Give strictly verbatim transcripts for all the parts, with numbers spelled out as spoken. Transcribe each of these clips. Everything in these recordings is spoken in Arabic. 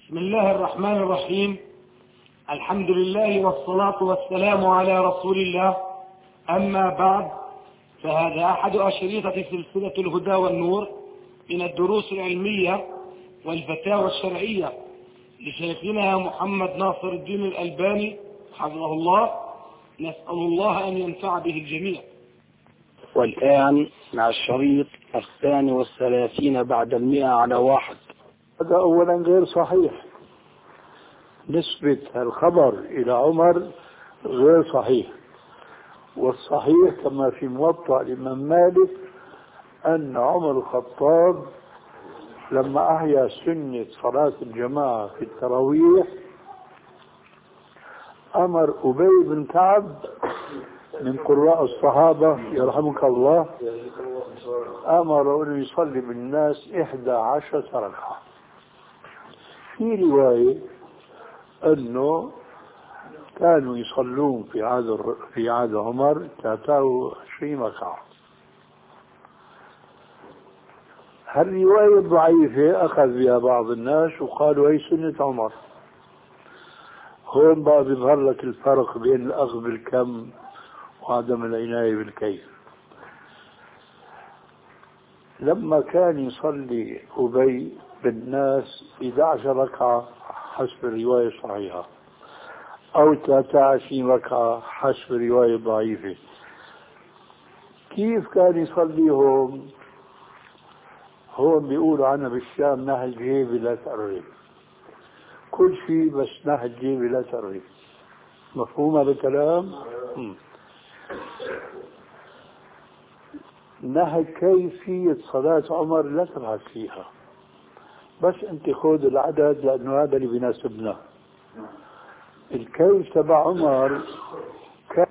بسم الله الرحمن الرحيم. الحمد لله والصلاة والسلام على رسول الله. أما بعد، فهذا أحد أشريطة سلسلة الهدى والنور من الدروس العلمية والفتاوى الشرعية لشيخنا محمد ناصر الدين الألباني حفظه الله. نسأل الله أن ينفع به الجميع. والآن مع الشريط الثاني والثلاثين بعد المئة على واحد. هذا أولا غير صحيح، نسبة الخبر إلى عمر غير صحيح. والصحيح كما في موطأ الإمام مالك أن عمر الخطاب لما أحيا سنة صلاة الجماعة في التراويح أمر أبي بن كعب من قراء الصحابة يرحمك الله، أمر أن يصلي بالناس إحدى عشرة ركعة. في رواية أنه كانوا يصلون في عهد في عهد عمر ثلاثة وعشرين ركعة. هالرواية ضعيفة أخذ بها بعض الناس وقالوا هي سنة عمر. هون بقى بيظهر لك الفرق بين الأخذ بالكم وعدم العناية بالكيف. لما كان يصلي أبي بالناس إحدى عشرة ركعة حسب الرواية الصحيحة أو ثلاثة وعشرين ركعة حسب الرواية ضعيفة، كيف كان يصليهم؟ هون بيقولوا عنها بالشام نهل جيبي لا تقرب، كل شيء بس نهل جيبي لا تقرب. مفهوم هذا الكلام؟ نهج كيفية صلاة عمر لا تبحث فيها، بس انت خذ العدد لأنه هذا اللي بيناسبنا. الكيف تبع عمر كان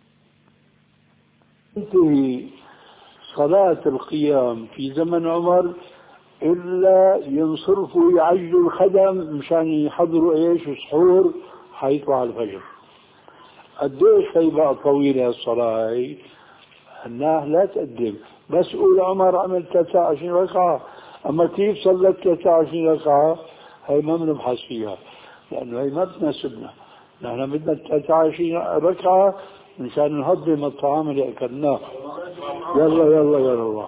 تنتهي صلاة القيام في زمن عمر إلا ينصرفوا يعجلوا الخدم مشان يحضروا ايش سحور حيطلع الفجر. قديش هي بقى طويلة الصلاة هي؟ الناه لا تقدم، بس قول عمر عمل ثلاثة وعشرين ركعة، أما كيف صلت ثلاثة وعشرين ركعة هي ما بنبحث فيها لأنه هي ما بتناسبنا. نحن بدنا ثلاثة وعشرين ركعة مشان نهضم الطعام اللي أكلناه. يلا يلا يا الله.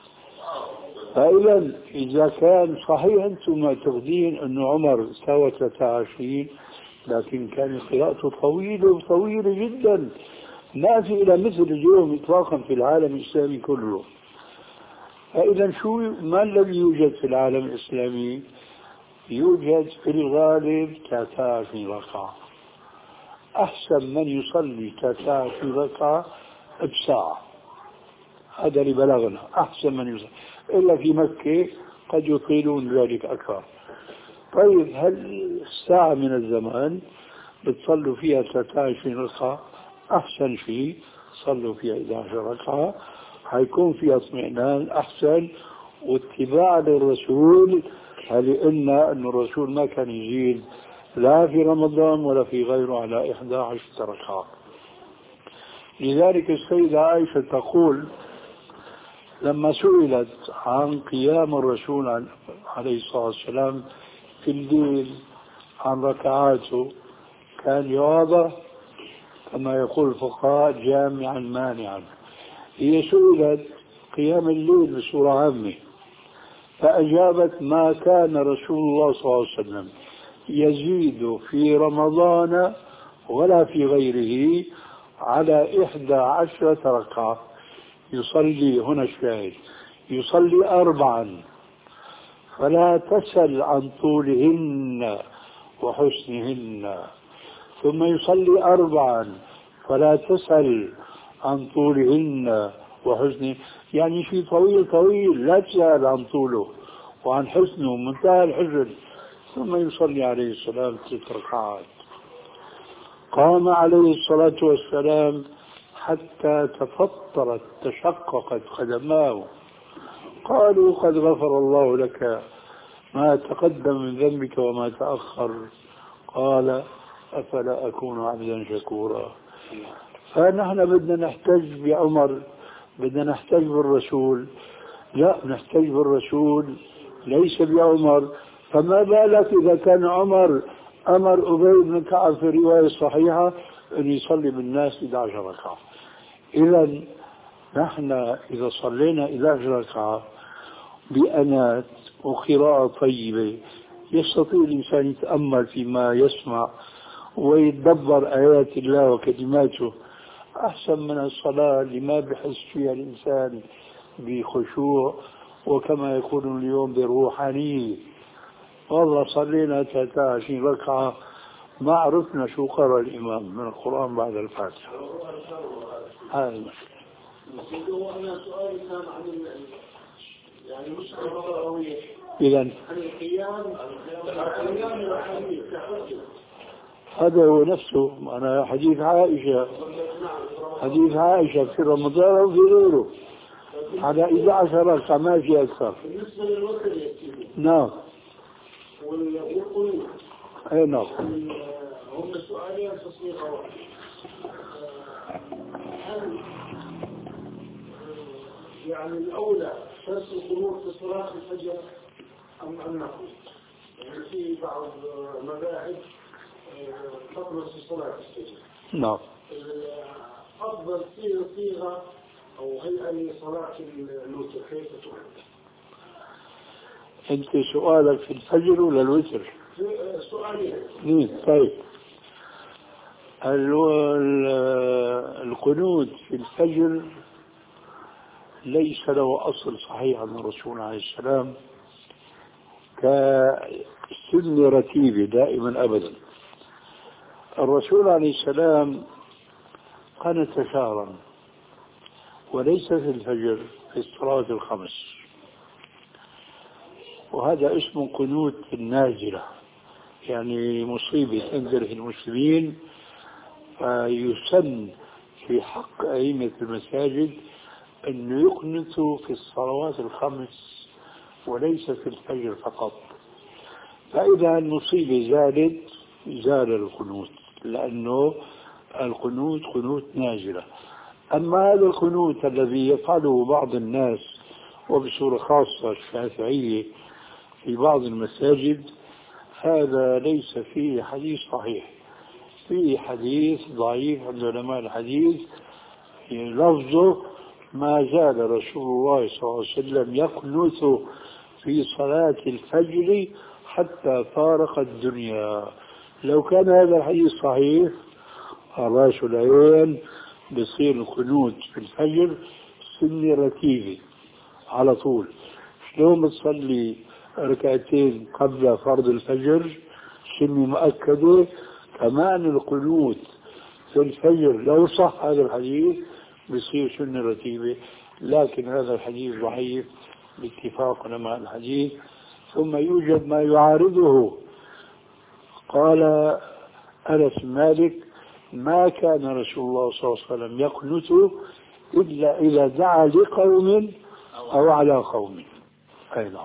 فإذا إذا كان صحيح أنتم معتقدين أنه عمر سوى ثلاثة وعشرين، لكن كان قراءته طويلة طويلة جدا، ما في إلى مثل اليوم إطلاقا في العالم الإسلامي كله. فإذا شو ما الذي يوجد في العالم الإسلامي؟ يوجد في الغالب ثلاثة وعشرين ركعة. أحسن من يصلي ثلاثة وعشرين ركعة بساعة، هذا اللي بلغنا أحسن من يصلي، إلا في مكة قد يطيلون ذلك أكثر. طيب هل ساعة من الزمان بتصلوا فيها ثلاثة وعشرين ركعة؟ أحسن شيء صلوا فيها إحدى عشرة ركعة، حيكون فيها اطمئنان أحسن واتباع للرسول. لأن أن الرسول ما كان يزيد لا في رمضان ولا في غيره على إحدى عشرة ركعة. لذلك السيدة عائشة تقول لما سئلت عن قيام الرسول عليه الصلاة والسلام في الليل عن ركعاته كان جوابه كما يقول الفقهاء جامعا مانعا. هي سئلت قيام الليل بصورة عامة فأجابت ما كان رسول الله صلى الله عليه وسلم يزيد في رمضان ولا في غيره على إحدى عشرة ركعة. يصلي هنا الشاهد يصلي أربعا فلا تسل عن طولهن وحسنهن، ثم يصلي أربعا فلا تسأل عن طولهن وحسنه، يعني شيء طويل طويل لا تسأل عن طوله وعن حسنه منتهى الحزن، ثم يصلي عليه السلام ست ركعات. قام عليه الصلاة والسلام حتى تفطرت تشققت قدماه. قالوا قد غفر الله لك ما تقدم من ذنبك وما تأخر. قال أفلا أكون عبدا شكورا. فنحن بدنا نحتج بعمر، بدنا نحتج بالرسول؟ لا، نحتج بالرسول ليس بعمر، فما بالك إذا كان عمر أمر أبي بن كعب في رواية صحيحة أن يصلي بالناس إحدى عشرة ركعة. إذا نحن إذا صلينا إحدى عشرة ركعة بأنات وقراءة طيبة يستطيع الإنسان يتأمل فيما يسمع ويتدبر آيات الله وكلماته أحسن من الصلاة اللي ما بحس فيها الإنسان بخشوع وكما يقول اليوم بروحانية. والله صلينا ثلاثة وعشرين ركعة ما عرفنا شو قرأ الإمام من القرآن بعد الفاتحة. هذا المشكلة. أنا سؤالي كان عن يعني مش الرغبوية إذن عن القيام القيام الحديث هذا هو نفسه. أنا حديث عائشة حديث عائشة في رمضان وفي غيره على إحدى عشرة ركعة ما في أكثر. بالنسبة للوتر يا سيدي. نعم. والقنوت. أي نعم. هم سؤالين في صيغة واحدة. هل يعني الأولى ترك القنوت في صلاة الفجر أم أنه يعني في بعض مذاهب تقنط في صلاة الفجر. نعم. أفضل صيغة صيغة أو هيئة لصلاة الوتر كيف تؤدى؟ أنت سؤالك في الفجر ولا الوتر؟ سؤالين. طيب القنوت في الفجر ليس له أصل صحيح عن الرسول عليه السلام كسنة رتيبة دائما أبدا. الرسول عليه السلام قنت شهرا وليس في الفجر في الصلاة الخمس، وهذا اسمه قنوت النازلة، يعني مصيبة تنزل في المسلمين فيسن في حق أئمة المساجد أن يقنتوا في الصلوات الخمس وليس في الفجر فقط. فإذا المصيبة زالت زال القنوت، لأنه القنوت قنوت نازلة. أما هذا القنوت الذي يفعله بعض الناس وبصورة خاصة الشافعية في بعض المساجد هذا ليس فيه حديث صحيح، فيه حديث ضعيف عند علماء الحديث لفظه ما زال رسول الله صلى الله عليه وسلم يقنت في صلاة الفجر حتى فارق الدنيا. لو كان هذا الحديث صحيح الراس العين بصير القنوت في الفجر سنة رتيبة على طول. شلون بتصلي ركعتين قبل فرض الفجر سنة مؤكدة، كمان القنوت في الفجر لو صح هذا الحديث بصير سنة رتيبة، لكن هذا الحديث ضعيف باتفاق علماء الحديث. ثم يوجد ما يعارضه. قال أنس مالك ما كان رسول الله صلى الله عليه وسلم يقنت إلا إذا دعا لقوم أو على قوم. أي نعم.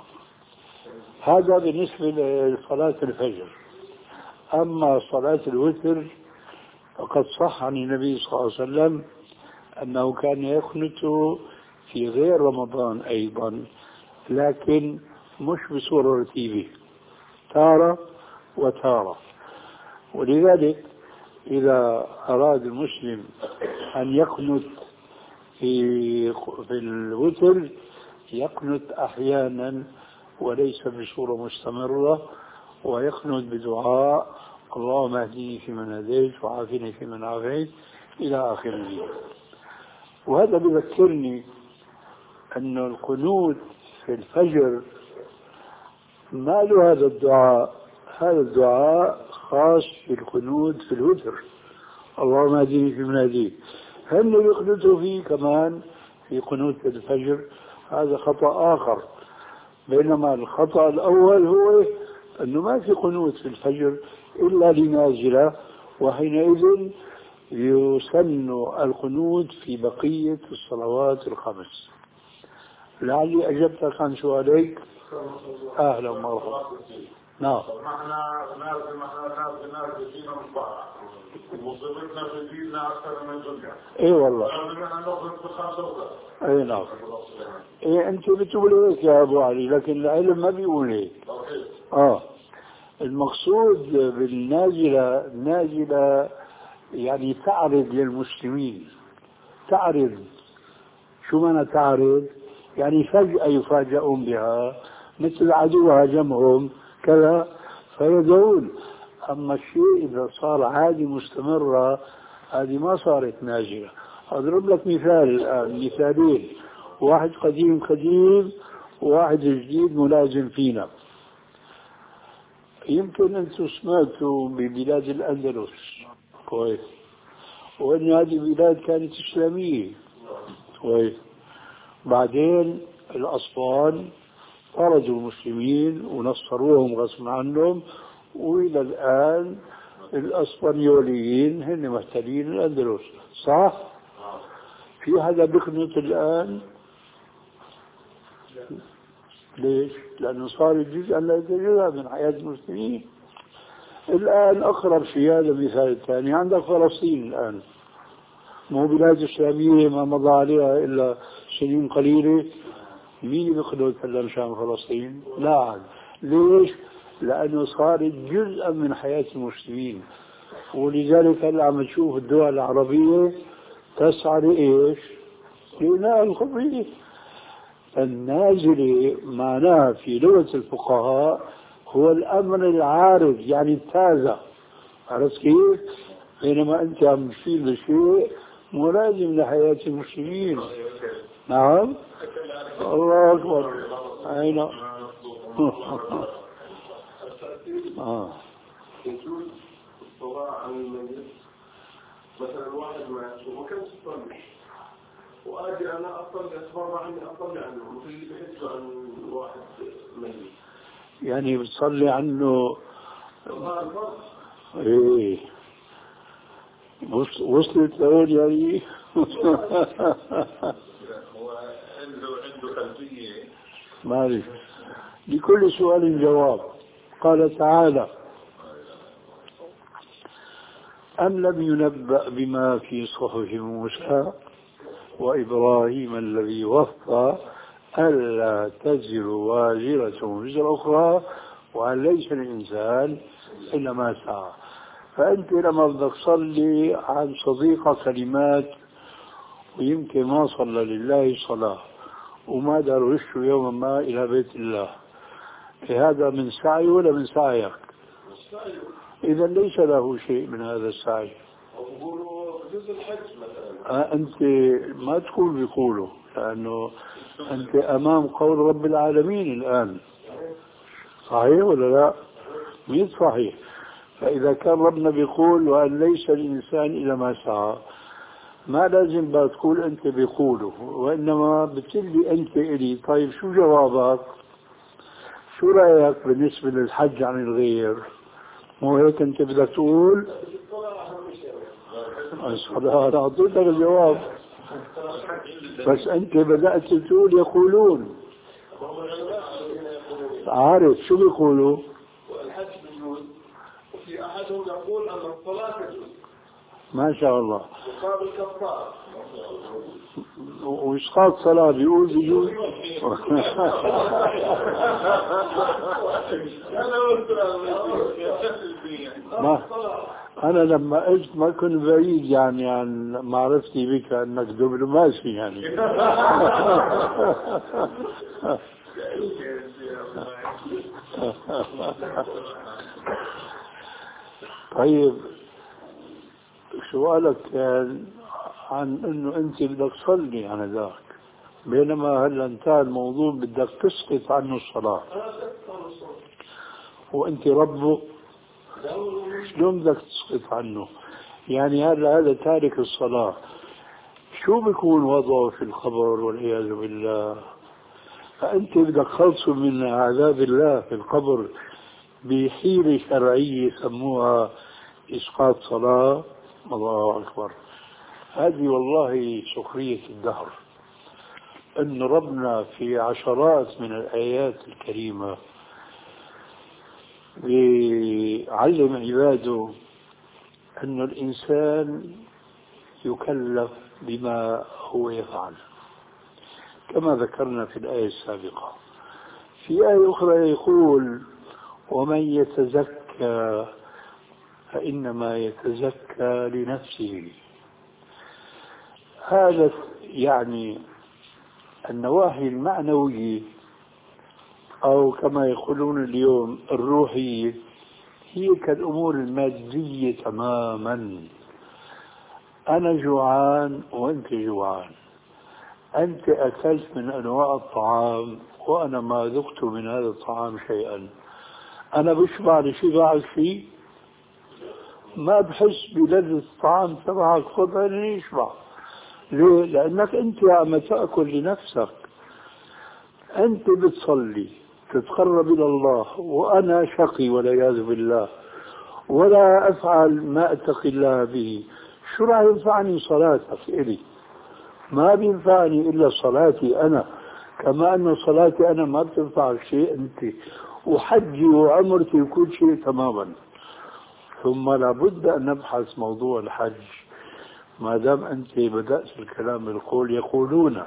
هذا بالنسبة لصلاة الفجر. أما صلاة الوتر فقد صح عن النبي صلى الله عليه وسلم أنه كان يقنت في غير رمضان أيضا، لكن مش بصورة رتيبة، تارة وتارة. ولذلك إذا أراد المسلم أن يقنت في في الوتر يقنت أحيانا وليس بصورة مستمرة، ويقنت بدعاء اللهم اهدني فيمن هديت وعافني فيمن عافيت إلى آخره. وهذا بذكرني أن القنوت في الفجر ما له هذا الدعاء، هذا الدعاء خاص في القنوت في الوتر اللهم اهدني فيمن هديت. هم يقنتوا فيه كمان في قنوت الفجر، هذا خطأ آخر. بينما الخطأ الأول هو أنه ما في قنوت في الفجر إلا لنازلة، وحينئذ يسن القنوت في بقية الصلوات الخمس. لعلي أجبتك عن سؤاليك. أهلا ومرحبا. نعم. معنا ناس معنا ناس ناس فينا مصباح وصلتنا في ديننا أكثر من الدنيا. إيه والله. اي نعم. ايه انتوا بتقولوا هيك يا ابو علي، لكن العلم ما بيقول هيك. آه المقصود بالنازلة نازلة يعني تعرض للمسلمين، تعرض. شو معنى تعرض؟ يعني فجأة يفاجئون بها مثل عدو هاجمهم كذا فيدعون. أما الشيء إذا صار عادي مستمرة هذه ما صارت نازلة. أضرب لك مثال الآن، مثالين، واحد قديم قديم وواحد جديد ملازم فينا. يمكن أنتم سمعتوا ببلاد الأندلس كويس، وأن هذه البلاد كانت إسلامية كويس. بعدين الأسبان طردوا المسلمين ونصروهم غصب عنهم، وإلى الآن الأسبانيوليين هن محتلين الأندلس، صح؟ في هذا بقنط الآن؟ ليش؟ لأنه صار جزءا لا يتجزأ من حياة المسلمين. الآن أقرب شيء هذا مثال الثاني، عندك فلسطين الآن، مو بلاد إسلامية ما مضى عليها إلا سنين قليلة. مين بيقدر يتكلم شان فلسطين؟ لا. ليش؟ لأنه صارت جزءا من حياة المسلمين. ولذلك هلا عم تشوف الدول العربية تسعى لإيش؟ لإنهاء القضية. النازلة معناها في لغة الفقهاء هو الأمر العارض، يعني التازة. عرفت كيف؟ بينما أنت عم تشير لشيء ملازم لحياة المسلمين. نعم. الله أكبر. أين؟ آه. يجوز الصلاة عن الميت. مثلا واحد مات وما كانش يصلي، وأجي أنا أصلي أتبرع عني أصلي عنه، مثل اللي بحثوا عن واحد ميت. يعني بتصلي عنه؟ إيه وصلت لهون يعني. هو عنده عنده خلفية. مالي لكل سؤال جواب. قال تعالى: أم لم ينبأ بما في صحف موسى وإبراهيم الذي وفى ألا تزر وازرة وزر أخرى وأن ليس الإنسان إلا ما سعى. فأنت لما بدك تصلي عن صديقة كلمات ويمكن ما صلى لله صلاة وما دروش يوما ما إلى بيت الله، هذا من سعي ولا من سعيك؟ إذا ليس له شيء من هذا السعي. آه أنت ما تقول بيقولوا، لأنه أنت أمام قول رب العالمين الآن، صحيح ولا لا؟ مين صحيح؟ فإذا كان ربنا بيقول وأن ليس الإنسان إلا ما سعى، ما لازم بقى تقول أنت بيقوله، وإنما بتقولي أنت إلي. طيب شو جوابك؟ شو رأيك بالنسبة للحج عن الغير؟ مو هيك أنت بدك تقول؟ الصلاة. أنا أعطيتك الجواب، بس أنت بدأت تقول يقولون. عارف شو بيقولوا؟ والحج بيجوز، وفي أحدهم يقول أن الصلاة تجوز. ما شاء الله. وقابل كفار. وإسقاط صلاة بيقول بيجوز. ما أنا لما أجت ما كنت بعيد يعني عن معرفتي بك أنك دبلوماسي يعني. طيب سؤالك كان عن انه انت بدك تصلي عن ذاك، بينما هلا انتهى الموضوع بدك تسقط عنه الصلاة وانت ربه، شلون بدك تسقط عنه؟ يعني هذا هذا تارك الصلاة شو بيكون وضعه في القبر والعياذ بالله؟ فانت بدك خلصه من عذاب الله في القبر بحيلة شرعية يسموها إسقاط صلاة. الله أكبر. هذه والله سخرية الدهر، أن ربنا في عشرات من الآيات الكريمة يعلم عباده أن الإنسان يكلف بما هو يفعل، كما ذكرنا في الآية السابقة. في آية أخرى يقول: ومن يتزكى فإنما يتزكى لنفسه. هذا يعني النواحي المعنوية أو كما يقولون اليوم الروحية هي كالأمور المادية تماما. أنا جوعان وأنت جوعان، أنت أكلت من أنواع الطعام وأنا ما ذقت من هذا الطعام شيئا، أنا بشبع لشبعك فيه؟ ما بحس بلذة الطعام تبعك، خذني يشبع. ليه؟ لأنك أنت عم تأكل لنفسك. أنت بتصلي تتقرب إلى الله وأنا شقي والعياذ بالله ولا أفعل ما أتقي الله به، شو راح ينفعني صلاتك إلي؟ ما بينفعني إلا صلاتي أنا، كما أن صلاتي أنا ما بتنفعك شيء أنت، وحجي وعمرتي وكل شيء تماما. ثم لابد أن نبحث موضوع الحج، ما دام أنت بدأت الكلام بالقول. يقولون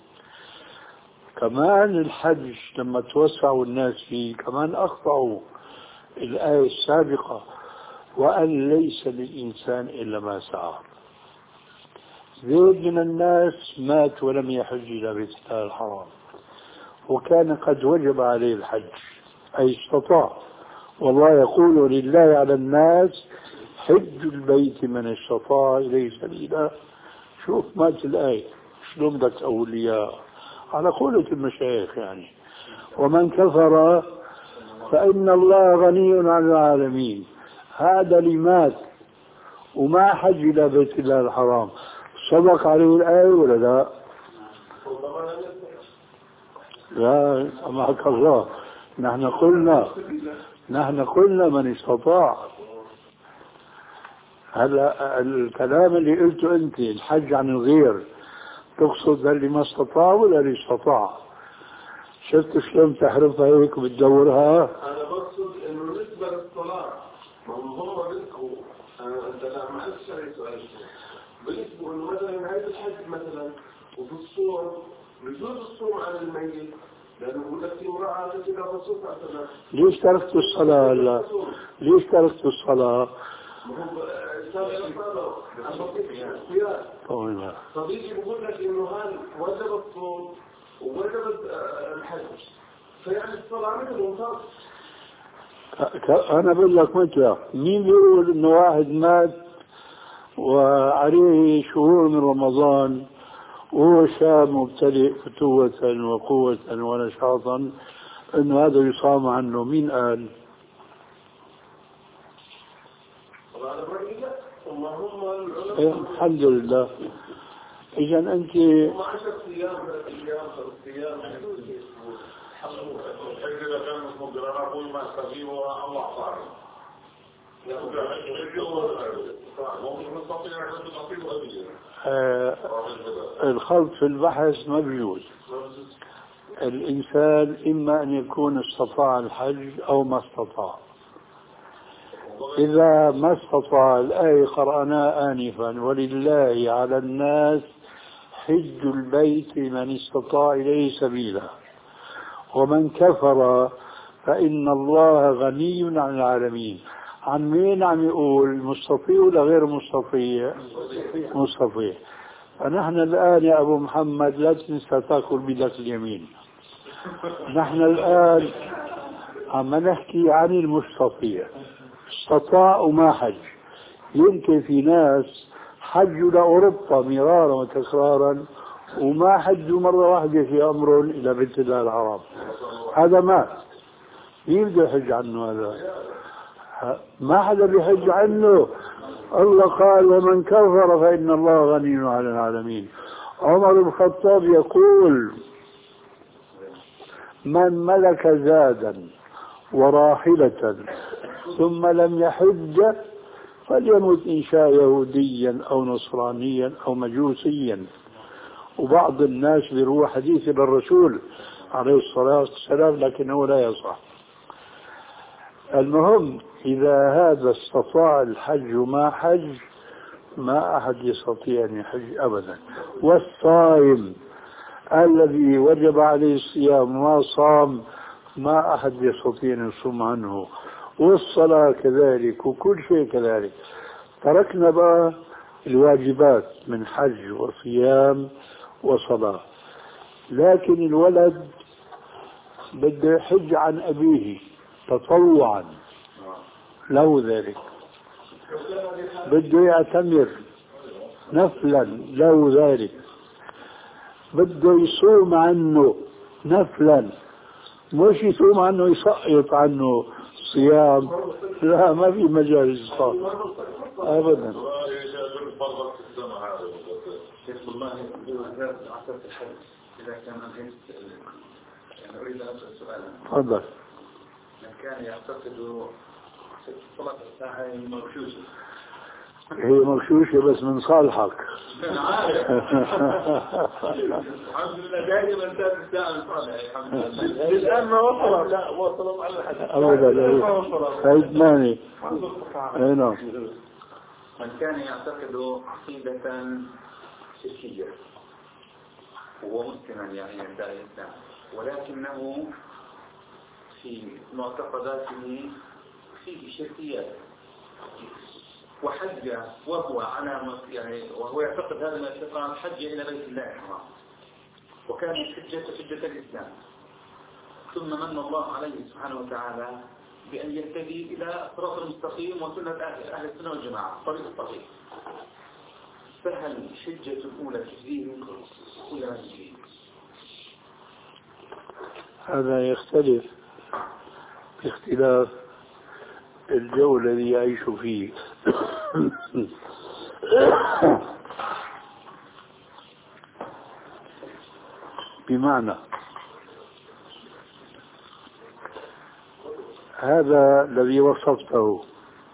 كمان الحج لما توسعوا الناس فيه كمان أخطأوا الآية السابقة: وأن ليس للإنسان إلا ما سعى. زيد من الناس مات ولم يحج إلى بيت الله الحرام، وكان قد وجب عليه الحج أي استطاع. والله يقول: لله على الناس حج البيت من استطاع إليه سبيلا. شوف مات الآية شلون بدك تقول إياها على قولة المشايخ يعني: ومن كفر فإن الله غني عن العالمين. هذا اللي مات وما حج إلى بيت الله الحرام صدق عليه الآية ولا لا؟ لا سمحك الله، نحن قلنا نحن قلنا من استطاع. هلا الكلام اللي قلته أنت الحج عن الغير تقصد اللي ما استطاع ولا اللي استطاع؟ شفت شلون تحرفها هيك وبتدورها؟ أنا بقصد إنه بالنسبة للصلاة ما هو رزقه. أنت لا ما أنت شايف سؤال بالنسبة إنه مثلا نهاية الحج مثلا وفي الصوم بجوز الصوم عن الميت، لأنه يقول لك في امرأة تجد الرسول صلى الله عليه وسلم. ليش تركت الصلاة هلا؟ ليش تركت الصلاة؟ صديقي بقول لك انه هل وجب الصوم ووجب الحج، فيعني الصلاة مثل ممتاز. انا بقول لك مثل مين بيقول انه واحد مات وعليه شهور من رمضان وهو شاب مبتدئ فتوة وقوة ونشاطا انه هذا يصام عنه؟ مين قال؟ إيه الحمد لله. إذا أنت إذا كان مقدر أنا أقول ما استطيع الله صار آه الخلط في البحث ما بيجوز. الإنسان إما أن يكون استطاع الحج أو ما استطاع. إذا ما استطاع، الآية قرأناها آنفا: ولله على الناس حج البيت من استطاع إليه سبيلا ومن كفر فإن الله غني عن العالمين. عن مين عم يقول؟ مستطيع ولا غير مستطيع؟ مستطيع. فنحن الآن يا أبو محمد لا تنسى تأكل بيدك اليمين. نحن الآن عم نحكي عن المستطيع، استطاع وما حج. يمكن في ناس حجوا لأوروبا مرارا وتكرارا وما حجوا مرة واحدة في أمر إلى بيت الله الحرام، هذا مات. مين بده يحج عنه هذا؟ ما حدا بيحج عنه. الله قال: ومن كفر فإن الله غني عن العالمين. عمر بن الخطاب يقول: من ملك زادا وراحلة ثم لم يحج فليمت إن شاء يهوديا أو نصرانيا أو مجوسيا. وبعض الناس بيروح حديث للرسول عليه الصلاة والسلام لكنه لا يصح. المهم إذا هذا استطاع الحج وما حج، ما أحد يستطيع أن يحج أبدا. والصائم الذي وجب عليه الصيام ما صام ما أحد يستطيع أن يصوم عنه، والصلاة كذلك وكل شيء كذلك. تركنا بقى الواجبات من حج وصيام وصلاة، لكن الولد بده يحج عن أبيه تطوعا له ذلك، بده يعتمر نفلا له ذلك، بده يصوم عنه نفلا، مش يصوم عنه يسقط عنه صيام، لا ما في مجال الإسقاط أبدا. شيخ والله عصرت الحج إذا كان أنهيت يعني أريد أن أسأل سؤالا. تفضل. من كان يعتقد صلاة الساعة مغشوشة. هي مغشوشة بس من صالحك. الحمد لله دائما انتهت الساعة من صالحي الحمد لله. الآن ما وصلت. لا وصلت على الحج. أبدا. فايدماني. أي نعم. من كان يعتقد عقيدة شركية هو مسلما يعني يدعي الإسلام، ولكنه في معتقداته فيه شركيات، وحج وهو على يعني وهو يعتقد هذا الاعتقاد حج إلى بيت الله الحرام، وكان حجة حجة الإسلام، ثم من الله عليه سبحانه وتعالى بأن يهتدي إلى صراط المستقيم وسنة أهل السنة والجماعة طريق الصحيح. فهل الحجة الأولى تجزيه ولا لا تجزيه؟ هذا يختلف باختلاف الجو الذي يعيش فيه. بمعنى هذا الذي وصفته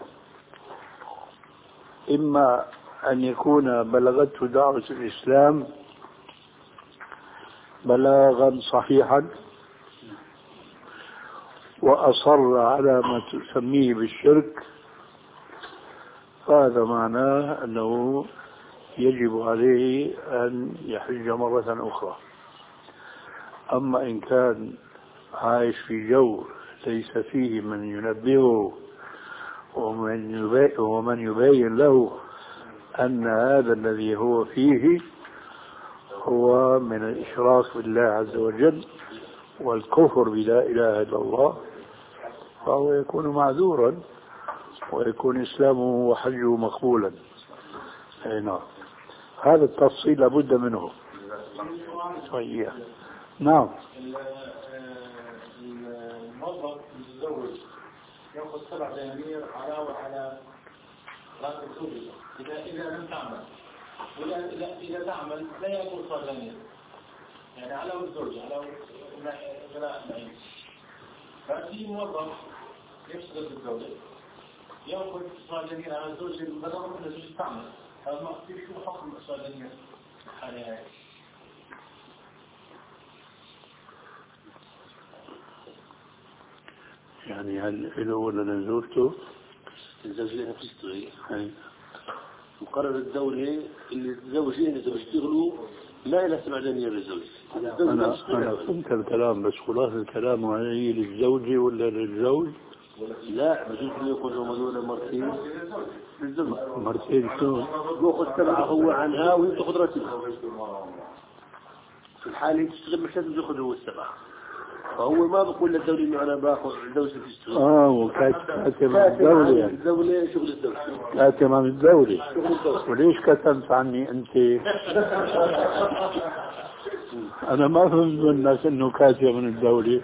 إما أن يكون بلغته دعوة الإسلام بلاغا صحيحا وأصر على ما تسميه بالشرك، فهذا معناه أنه يجب عليه أن يحج مرة أخرى. أما إن كان عايش في جو ليس فيه من ينبهه ومن يبين, ومن يبين له أن هذا الذي هو فيه هو من الإشراك بالله عز وجل والكفر بلا إله إلا الله، فهو يكون معذورا ويكون إسلامه وحجه مقبولا. أي نعم، هذا التفصيل لابد منه. طيب نعم. الموظف المتزوج يأخذ سبع دنانير علاوة على راتب زوجته إذا إذا لم تعمل، وإذا إذا إذا تعمل لا يأخذ سبع دنانير، يعني علاوة الزوجة علاوة غلاء معين. ففي موظف يشتغل بالزوجة يأخذ سبع دنانير على الزوجة بدل ما الزوجة تعمل، هذا ما في شو حكم سبع دنانير حاليا؟ يعني هل له ولا لزوجته؟ الزوجين بتشتغل مقرر الدولة اللي الزوجين إذا بيشتغلوا لا إلى سبع دنانير للزوج. أنا أنا فهمت الكلام، بس خلاص الكلام هي للزوجة ولا للزوج؟ لا بجوز إنه يكونوا مدولة مرتين للزوج. مرتين شو؟ يأخذ سبعة هو عنها وهي تأخذ راتبها. في الحالة تشتغل مش لازم يأخذ هو السبعة، فهو ما بقول للدولة إنه أنا باخذ الزوجة تشتغل. آه وكاتب عن الدولة يعني. الدولة شغل الدولة. كاتب عن الدولة. وليش كتمت عني أنت؟ أنا ما فهمت منك إنه كاتب من الدولة.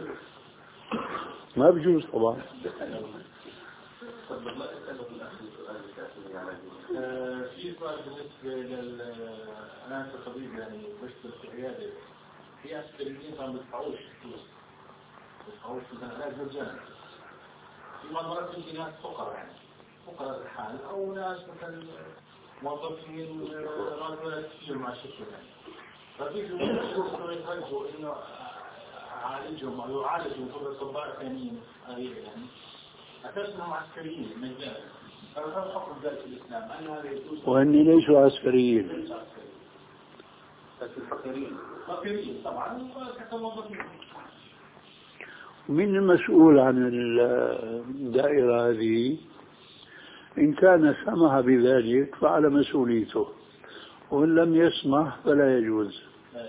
ما بجوز طبعا. في سؤال بالنسبة لل أنا كطبيب يعني بشتغل في عيادة، في أسبرين ما بيدفعوش فلوس، بيدفعوش مثلا علاج مجانا. في مرات في ناس فقراء يعني فقراء الحال أو ناس مثلا موظفين راتبهم كثير مع الشركة يعني. فبيجوا يشوفوا يتهجوا إنه عالجهم أو يعالجوا كل الأطباء الثانيين يعني أساسهم عسكريين مجانا. فهذا حكم ذلك الإسلام أن هذا يجوز. وإني ليسوا عسكريين. بس الفقيرين. فقيرين طبعا كموظفين. من المسؤول عن الدائرة هذه؟ إن كان سمح بذلك فعلى مسؤوليته، وإن لم يسمح فلا يجوز.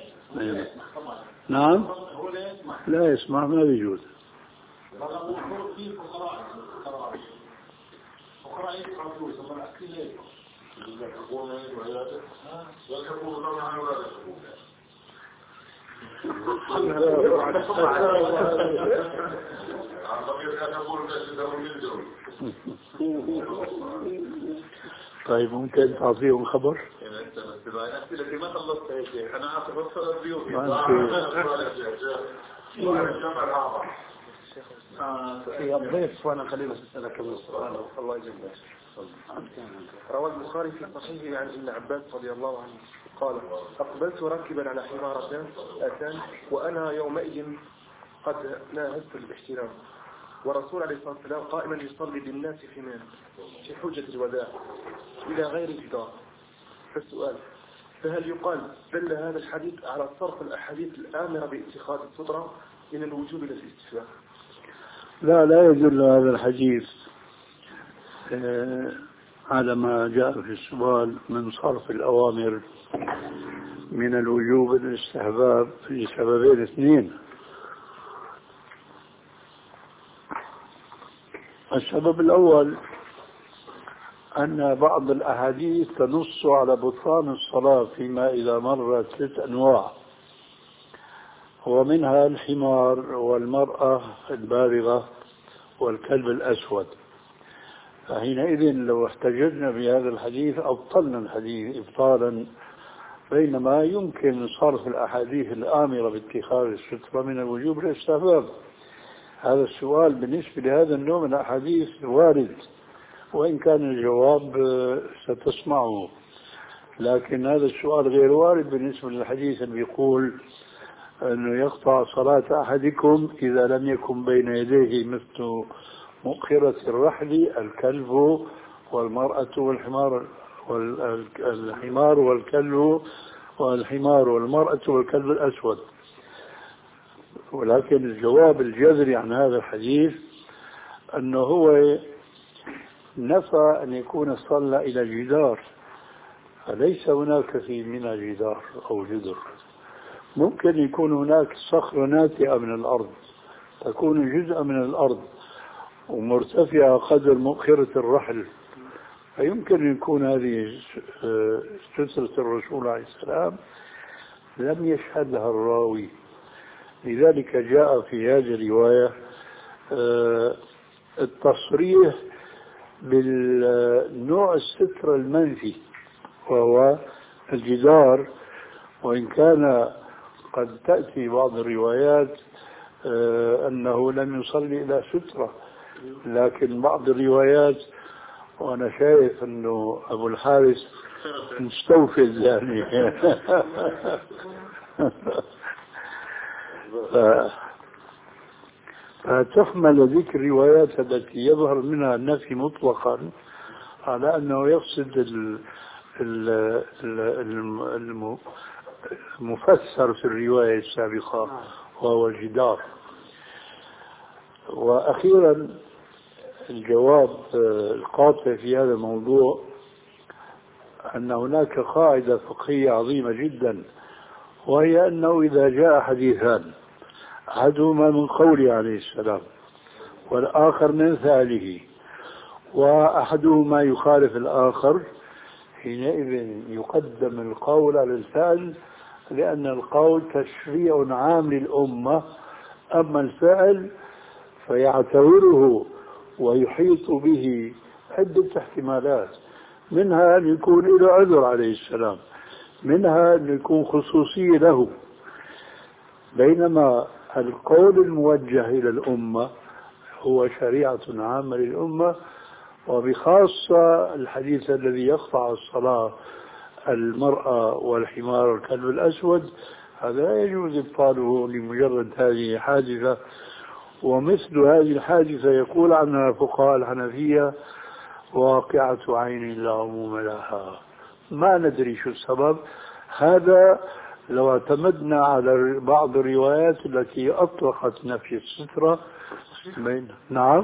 نعم، لا يسمح ما يجوز. طيب ممكن تعطيهم خبر؟ ما خلصت يا شيخ، انا اعطي فرصه ضيوفي. يا الضيف وانا خلينا اسالك من السؤال. الله يجزاك. روى البخاري في صحيحه عن ابن عباس رضي الله عنه قال: اقبلت راكبا على حمار اتان وانا يومئذ قد ناهزت الاحترام، ورسول عليه الصلاه والسلام قائما يصلي بالناس في منى في حجه الوداع الى غير جدار. فالسؤال: فهل يقال دل هذا الحديث على صرف الاحاديث الامره باتخاذ الستره من الوجوب الى الاستشفاء؟ لا، لا يدل هذا الحديث على ما جاء في السؤال من صرف الأوامر من الوجوب الاستحباب لسببين اثنين. السبب الأول أن بعض الأحاديث تنص على بطلان الصلاة فيما إذا مرت ثلاث أنواع، ومنها الحمار والمرأة البالغة والكلب الأسود. فحينئذ لو احتججنا بهذا الحديث أبطلنا الحديث إبطالا، بينما يمكن صرف الأحاديث الآمرة باتخاذ السترة من الوجوب للاستحباب. هذا السؤال بالنسبة لهذا النوع من الأحاديث وارد، وإن كان الجواب ستسمعه، لكن هذا السؤال غير وارد بالنسبة للحديث اللي بيقول أنه يقطع صلاة أحدكم إذا لم يكن بين يديه مثل مؤخرة الرحل الكلب والمرأة والحمار والحمار والكلب والحمار والمرأة والكلب الأسود. ولكن الجواب الجذري عن هذا الحديث أنه هو نفى أن يكون صلى إلى جدار، فليس هناك في منى جدار أو جدر. ممكن يكون هناك صخرة ناتئة من الأرض تكون جزءا من الأرض ومرتفعة قدر مؤخرة الرحل، فيمكن يكون هذه سترة الرسول عليه السلام لم يشهدها الراوي. لذلك جاء في هذه الرواية التصريح بالنوع الستر المنفي وهو الجدار، وإن كان قد تأتي بعض الروايات أنه لم يصلي إلى سترة، لكن بعض الروايات وأنا شايف أنه أبو الحارث مستوفز يعني فتحمل ذيك الروايات التي يظهر منها النفي مطلقا على أنه يقصد المفسر في الرواية السابقة وهو الجدار. وأخيرا الجواب القاطع في هذا الموضوع أن هناك قاعدة فقهية عظيمة جدا، وهي أنه إذا جاء حديثان أحدهما من قوله عليه السلام والآخر من فعله وأحدهما يخالف الآخر، حينئذ يقدم القول على الفعل، لأن القول تشريع عام للأمة، أما الفعل فيعتبره ويحيط به عدة احتمالات، منها أن يكون له عذر عليه السلام، منها أن يكون خصوصية له، بينما القول الموجه إلى الأمة هو شريعة عامة للأمة، وبخاصة الحديث الذي يقطع الصلاة المرأة والحمار والكلب الأسود، هذا لا يجوز إبطاله لمجرد هذه حادثة. ومثل هذه الحادثة يقول عنها فقهاء الحنفية واقعة عين لا عموم لها، ما ندري شو السبب. هذا لو اعتمدنا على بعض الروايات التي أطلقت نفي السترة بين نعم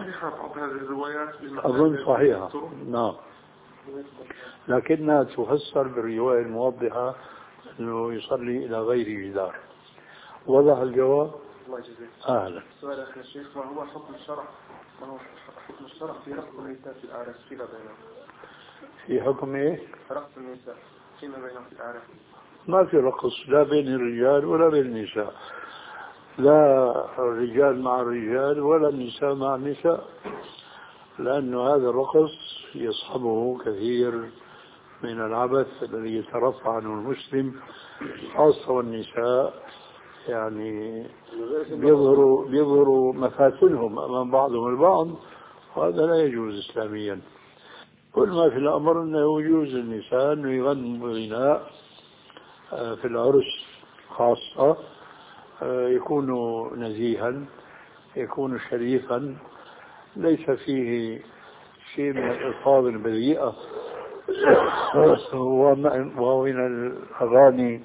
أظن صحيحة نعم، لكنها تفسر بالرواية الموضحة أنه يصلي إلى غير جدار. وضح الجواب؟ الله يجزيك. أهلا. سؤال أخي يا شيخ، ما هو حكم الشرع ما هو حكم الشرع في رقص النساء في الأعراس فيما بينهم؟ في حكم إيه؟ رقص النساء فيما بينهم في الأعراس. ما في رقص لا بين الرجال ولا بين النساء، لا الرجال مع الرجال ولا النساء مع النساء، لأن هذا الرقص يصحبه كثير من العبث الذي يترفع عنه المسلم، خاصة والنساء يعني بيظهروا بيظهروا مفاتنهم أمام بعضهم البعض، وهذا لا يجوز إسلاميا. كل ما في الأمر أنه يجوز للنساء أنه يغنوا غناء في العرس خاصة، يكون نزيها، يكون شريفا، ليس فيه شيء من الألفاظ البذيئة ومن الأغاني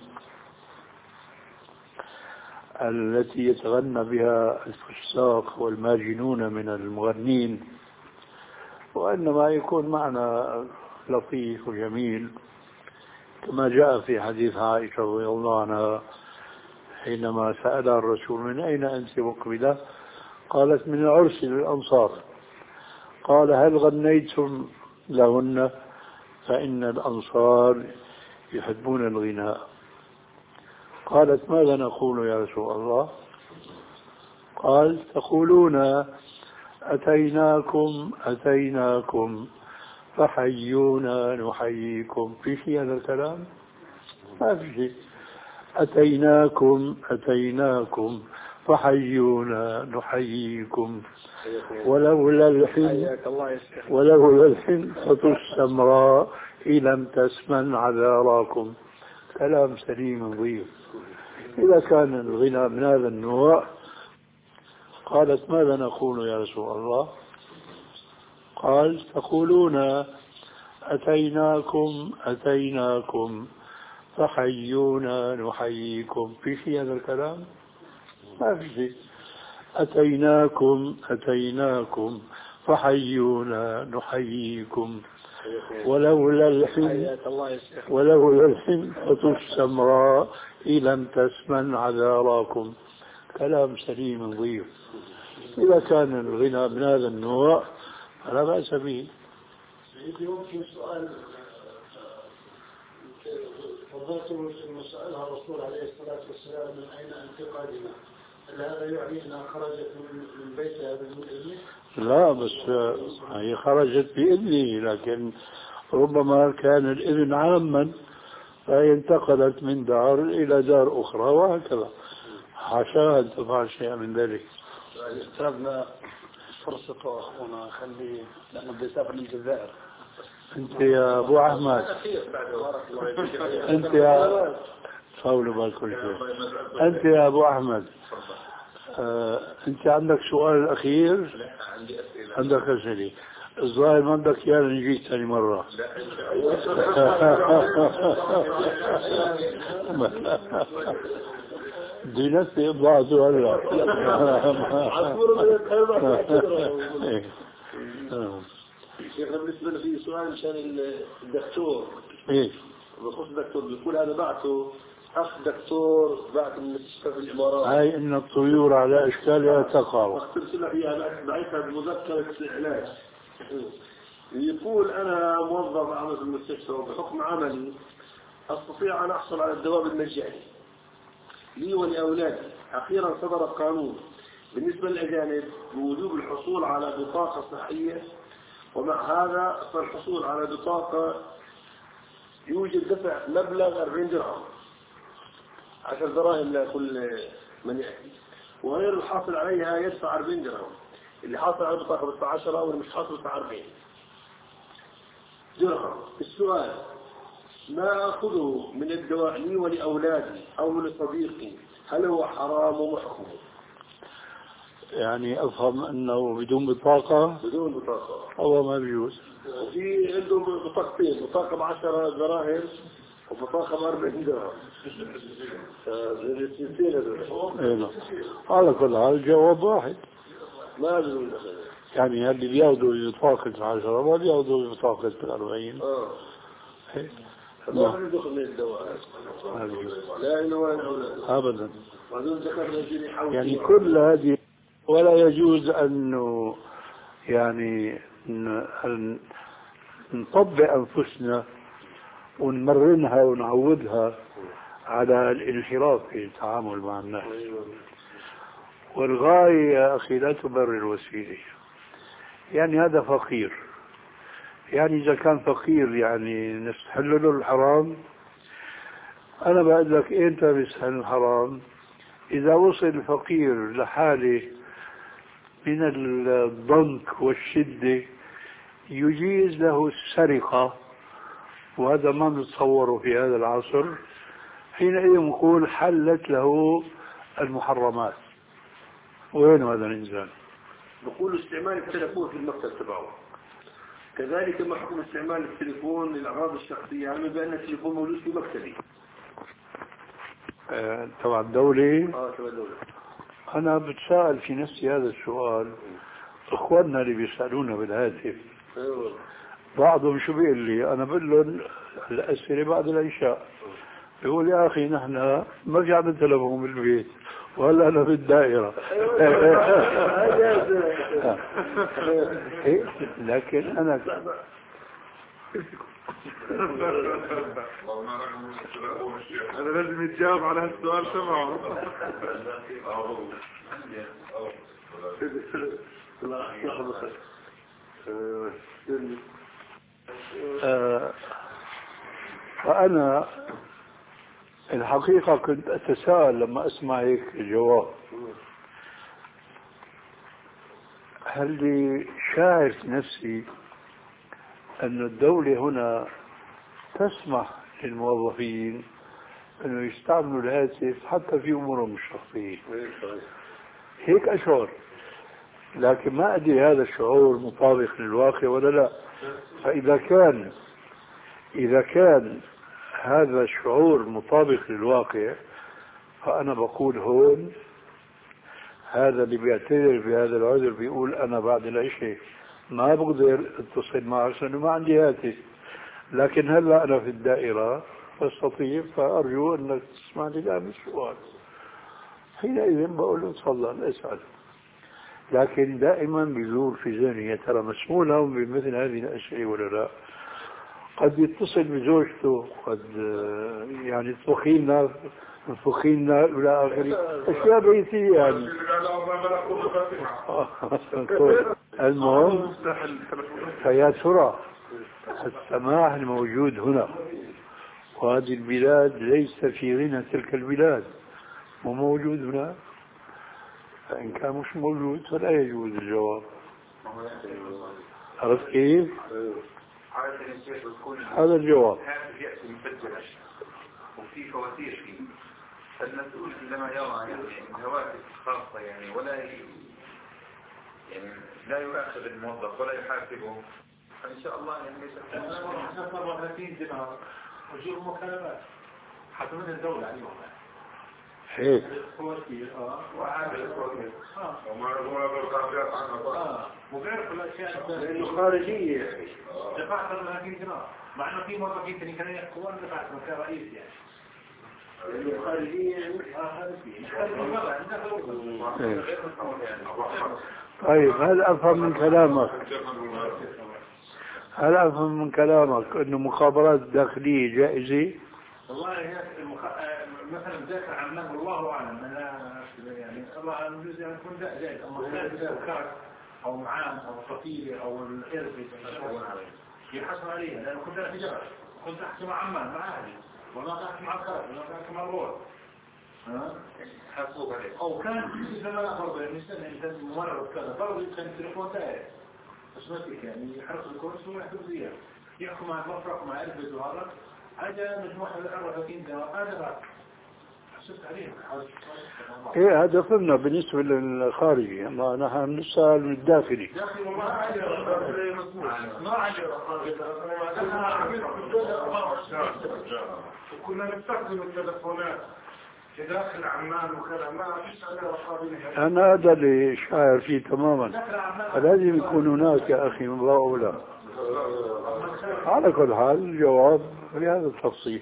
التي يتغنى بها الفساق والماجنون من المغنين، وإنما يكون معنى لطيف وجميل، كما جاء في حديث عائشة رضي الله عنها حينما سألها الرسول من أين أنت مقبلة؟ قالت من العرس للأنصار. قال هل غنيتم لهن؟ فإن الأنصار يحبون الغناء. قالت ماذا نقول يا رسول الله؟ قال تقولون أتيناكم أتيناكم فحيونا نحييكم. في شيء هذا الكلام؟ ما في شيء. أتيناكم أتيناكم فحيونا نحييكم، ولولا الحين ولولا الحنطة السمراء لم تسمن عذاراكم. كلام سليم نظيف. إذا كان الغنى من هذا النوع، قالت ماذا نقول يا رسول الله؟ قال تقولون أتيناكم أتيناكم فحيونا نحييكم. في شيء هذا الكلام؟ ما في شيء. أتيناكم أتيناكم فحيونا نحييكم، ولولا الحين ولولا الحنطة السمراء لم تسمن عذاراكم. كلام سليم نظيف. إذا كان الغنى من هذا النوع فلا بأس به. يمكن سؤال فضلت مسألها الرسول عليه الصلاة والسلام من أين انتقالنا؟ هل هذا يعني أنها خرجت من بيتها بالمدينة؟ لا، بس هي خرجت بإذنه، لكن ربما كان الإذن عاما فهي انتقلت من دار إلى دار أخرى وهكذا، حاشا أن تفعل شيئا من ذلك. استلمنا فرصة أخونا خلي لأنه بده يسافر للجزائر. أنت يا أبو أحمد أنت يا حول بالكل شيء أنت يا أبو أحمد آه، أنت عندك سؤال الأخير؟ عندك أسئلة الظاهر ما بدك إيانا نجيك ثاني مرة. دي نفسي بعض ولا شيخنا بالنسبة لي في سؤال مشان الدكتور. ايه بخصوص الدكتور بيقول هذا بعته أخ دكتور بعت من مستشفى في الإمارات. هاي إن الطيور على أشكالها تقع. اختصر لها إياها بعتها بمذكرة العلاج. يقول أنا موظف أعمل في المستشفى وبحكم عملي أستطيع أن أحصل على الدواء بالمجاني لي ولأولادي. أخيرا صدر قانون بالنسبة للأجانب بوجوب الحصول على بطاقة صحية، ومع هذا فالحصول على بطاقة يوجد دفع مبلغ أربعين درهم عشر دراهم لكل من يأتي، وغير الحاصل عليها يدفع أربعين درهم. اللي حاصل على البطاقة بدفع عشرة واللي مش حاصل بدفع أربعين درهم. السؤال ما أخذه من الدواء لي ولأولادي أو لصديقي هل هو حرام ومحكم؟ يعني أفهم أنه بدون بطاقة بدون بطاقة هو ما بيجوز. وفي عندهم بطاقتين، بطاقة بعشرة دراهم وبطاقة بأربعين درهم. الاثنين هذول. على كل حال الجواب واحد. ما لازم يعني اللي بياخذوا بطاقة العشرة ما بياخذوا بطاقة الأربعين. اه. ما يدخل من الدواء. لا إله ولا أولاد. أبدا. وهذول ذكرنا يعني كل هذه ولا يجوز أن يعني أن نطبق أنفسنا ونمرنها ونعودها على الانحراف في التعامل مع الناس. والغاية يا أخي لا تبرر الوسيلة. يعني هذا فقير، يعني إذا كان فقير يعني نستحل له الحرام. أنا بقول لك أنت بتستحل الحرام إذا وصل الفقير لحالة من الضنك والشدة يجيز له السرقة، وهذا ما نتصوره في هذا العصر، حينئذ نقول حلت له المحرمات. وين هذا الإنسان؟ نقول استعمال التلفون في المكتب تبعه. كذلك ما حكم استعمال التلفون للأغراض الشخصية، يعني بأن التلفون موجود في مكتبي. آه طبعا دولة. اه تبع دولة. أنا بتساءل في نفسي هذا السؤال. إخواننا اللي بيسألونا بالهاتف ايوه بعضهم شو بيقول لي؟ أنا بقول لهم الأسئلة بعد العشاء. يقول يا أخي نحن ما في عندنا تلفون بالبيت وهلا أنا في الدائرة. لكن أنا أنا لازم يتجاوب على هالسؤال تبعه. فأنا الحقيقة كنت أتساءل لما أسمع هيك الجواب، هل لي شاعر في نفسي أن الدولة هنا تسمح للموظفين أنه يستعملوا الهاتف حتى في أمورهم الشخصية. هيك أشعر، لكن ما أدري هذا الشعور مطابق للواقع ولا لا. فإذا كان إذا كان هذا الشعور مطابق للواقع فأنا بقول هون هذا اللي بيعتذر بهذا العذر بيقول أنا بعد العشاء ما بقدر اتصل معك لأنه ما عندي هاتف، لكن هلا أنا في الدائرة فاستطيع، فأرجو أنك تسمعني الآن السؤال. حينئذ بقول له تفضل اسأل. لكن دائما بيزور في ذهني يا ترى مسموح لهم بمثل هذه الأشياء ولا لا. قد يتصل بزوجته، قد يعني تفخينا تفخينا إلى آخره، أشياء بيتية يعني. المهم فيا ترى السماح الموجود هنا وهذه البلاد ليس في غنى تلك البلاد وموجود هنا، فإن كان مش موجود فلا يجوز الجواب. عرفت كيف؟ هذا الجواب. يأتي مسجلا وفي فواتير فيه، فالمسؤول عندما يرى يعني الهواتف خاصة يعني ولا يعني لا يؤاخذ الموظف ولا يحاسبه، فإن شاء الله يعني ليس أربعة وثلاثين دينار وجوه مكالمات حتى من الدولة عليهم. هيك. فواتير اه وعادة الفواتير اه وما هو بالقافيات عنها اه وبيعرفوا الأشياء لأنه خارجية يعني. دفعت ثلاثين دينار مع إنه في موظفين ثاني كانوا يحكمون دفعت مكان رئيس يعني. لأنه خارجية يعني. اه خارجية. طيب هل أفهم من كلامك هل أفهم من كلامك أنه مخابرات داخلية جائزة؟ والله هي المخ... مثلا ذاكر عنه والله أعلم أنا يعني الله يجوز أن يكون جائز، أما خلال كارت أو معام أو فقير أو الإرث يحصل عليها، لأنه كنت أنا في جبل كنت أحكي مع عمان مع أهلي ولا أحكي مع الكارت ولا أحكي مع الروح حاسوب عليه. أو كان في زمان برضه يعني سنة إنسان ممرض كذا برضه كان التليفون تاعي أسمتك يعني يحرق الكورس ويحدث زيادة يحكم مع المفرق مع إرث وهذا هذا مجموعة الأربعة وثلاثين دينار هذا بقى ايه هذا فهمنا بالنسبة للخارجي، ما نحن نسأل من الداخلي. وكنا نستخدم التلفونات في داخل عمان وكذا، ما فيش عليه رقابين. أنا هذا اللي شاعر فيه تماما، لازم يكون هناك يا أخي من الله أولى. على كل حال الجواب بهذا التفصيل.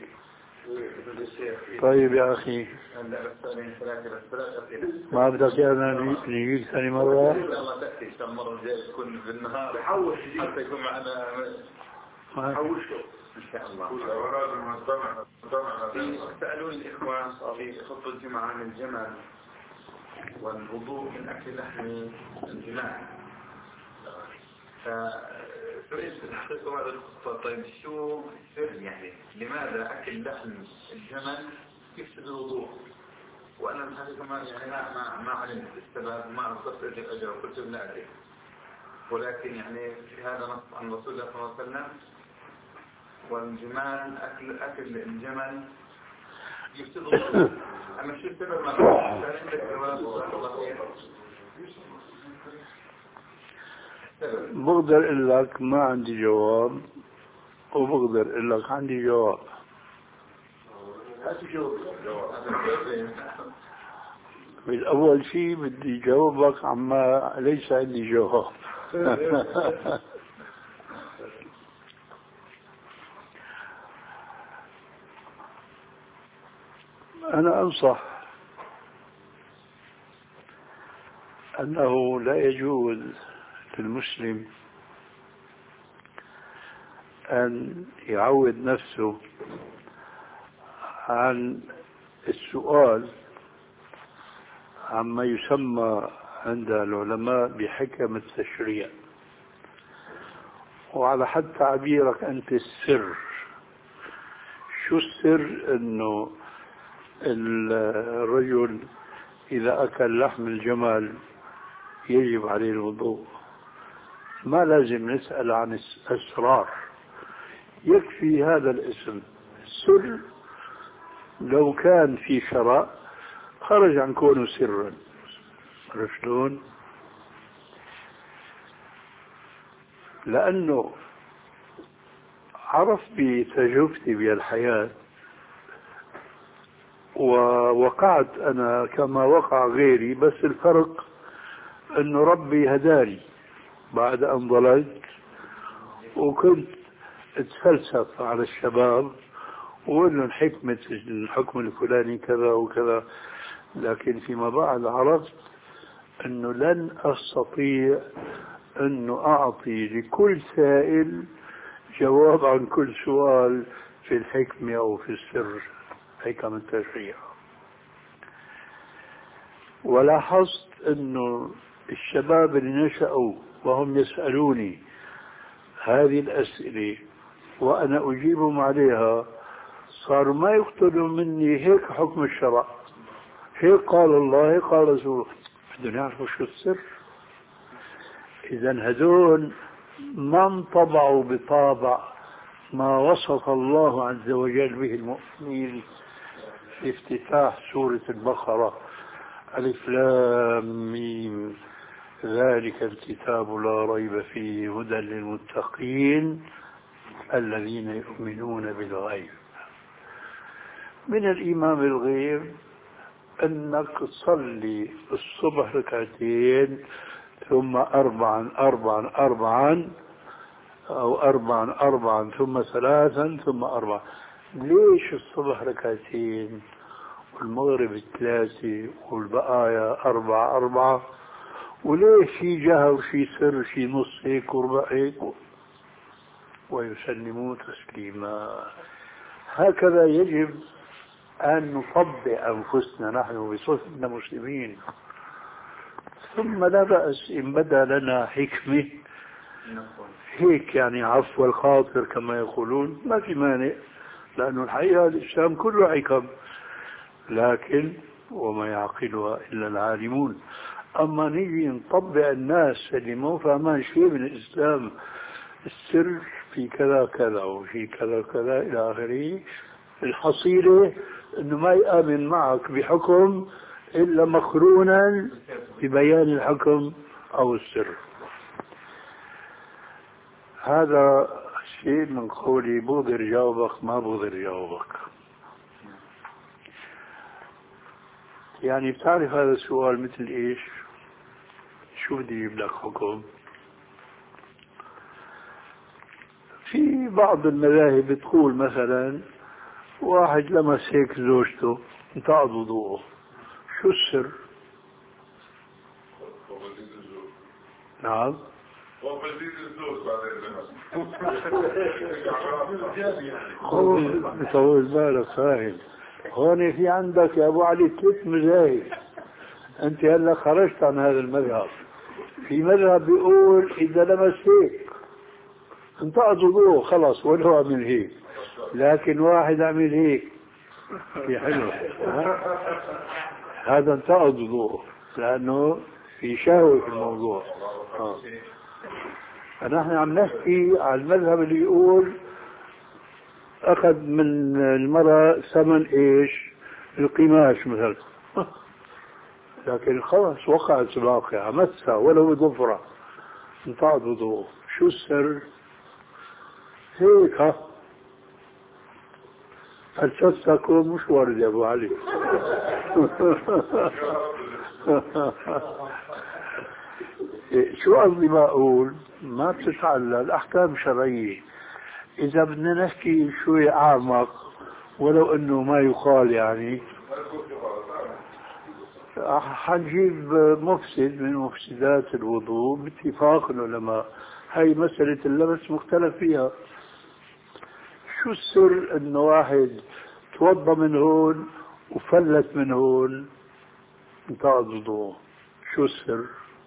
طيب يا أخي ما بدك أنا نجيك ثاني مرة؟ إن شاء الله تأتي المرة الجاية تكون في النهار حتى يكون معنا حوشه إن شاء الله. سألوني الإخوان في خطبة الجمعة عن الجمل والوضوء من أكل لحم الجمال، فسئلت الحقيقة هذا الخطبة طيب شو السر يعني لماذا أكل لحم الجمل يفسد الوضوء؟ وأنا الحقيقة ما يعني ما ما ما علمت السبب، ما أصبت الأجر وقلت لا أدري، ولكن يعني في هذا نص عن رسول الله صلى الله عليه وسلم والجمال أكل أكل الجمل يفسد الوضوء. أما شو السبب ما عندك جواب؟ بقدر اقول لك ما عندي جواب، وبقدر اقول لك عندي جواب. بالأول شيء بدي جاوبك عما ليس عندي جواب. أنا أنصح أنه لا يجوز للمسلم أن يعود نفسه عن السؤال عما يسمى عند العلماء بحكم التشريع، وعلى حد تعبيرك أنت السر. شو السر؟ أنه الرجل إذا أكل لحم الجمل يجب عليه الوضوء. ما لازم نسأل عن الأسرار، يكفي هذا الاسم. السر لو كان في شرع خرج عن كونه سرا. شلون؟ لأنه عرف بتجربتي بالحياة ووقعت أنا كما وقع غيري، بس الفرق أنه ربي هداني بعد أن ضللت وكنت اتفلسف على الشباب وقلنا الحكمة الحكم الفلاني كذا وكذا، لكن فيما بعد عرفت أنه لن أستطيع أنه أعطي لكل سائل جواب عن كل سؤال في الحكمة أو في السر حكم التشريع. ولاحظت أنه الشباب اللي نشأوا وهم يسألوني هذه الأسئلة وأنا أجيبهم عليها صاروا ما يقتلوا مني هيك حكم الشرع، هيك قال الله هيك قال رسوله، بدهم يعرفوا شو السر. إذا هذول ما انطبعوا بطابع ما وصف الله عز وجل به المؤمنين في افتتاح سورة البقرة: ألف لام ميم ذلك الكتاب لا ريب فيه هدى للمتقين الذين يؤمنون بالغيب. من الإيمان بالغيب أنك تصلي الصبح ركعتين ثم أربعا أربعا أربعا أو أربعا أربعا ثم ثلاثا ثم أربعا. ليش الصبح ركعتين والمغرب ثلاثة والبقايا أربعة أربعة؟ وليش شي جهر شي سر شي نص هيك وربع هيك؟ ويسلموا تسليما. هكذا يجب أن نطبع أنفسنا نحن بصفتنا مسلمين. ثم لا بأس إن بدا لنا حكمة هيك يعني عفو الخاطر كما يقولون، ما في مانع، لأنه الحقيقة الإسلام كله حكم، لكن وما يعقلها إلا العالمون. أما نيجي نطبع الناس اللي مو فاهمان شيء من الإسلام، السر في كذا كذا وفي كذا كذا إلى آخره، الحصيلة أنه ما يآمن معك بحكم إلا مقرونا ببيان الحكم أو السر. هذا شيء من قولي بقدر جاوبك ما بقدر جاوبك. يعني بتعرف هذا السؤال مثل إيش؟ شو بدي يجيب لك حكم؟ في بعض المذاهب بتقول مثلا واحد لمس هيك زوجته انتقض وضوءه، شو السر؟ نعم طول بالك فاهم. هون في عندك يا ابو علي ثلاث مذاهب، انت هلا خرجت عن هذا المذهب. في مذهب بيقول اذا لمس هيك انتقض وضوءه خلاص ولو عمل هيك، لكن واحد عمل هيك في حلو هذا انتقض وضوءه لانه في شهوة في الموضوع. آه. فنحن عم نحكي على المذهب اللي يقول أخذ من المرأة ثمن إيش؟ القماش مثلا، لكن خلاص وقعت الواقعة مسها ولو بضفرة انتقض وضوءه. شو السر؟ هيك ها فلسفتكم مش وارد يا أبو علي. شو قصدي ما أقول؟ ما بتتعلق الأحكام شرعية. إذا بدنا نحكي شوي أعمق ولو أنه ما يقال يعني حنجيب مفسد من مفسدات الوضوء باتفاق العلماء. هاي مسألة اللبس مختلف فيها. شو السر أنه واحد توضى من هون وفلت من هون انتقض وضوءه؟ شو السر؟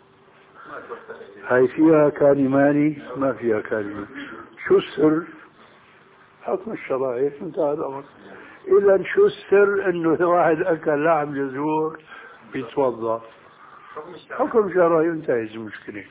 هاي فيها كلماني ما فيها كلمة. شو السر؟ حكم الشرائع انتهى الأمر. إذا شو السر إنه واحد أكل لحم جزور بيتوضأ؟ حكم شرعي انتهت المشكلة.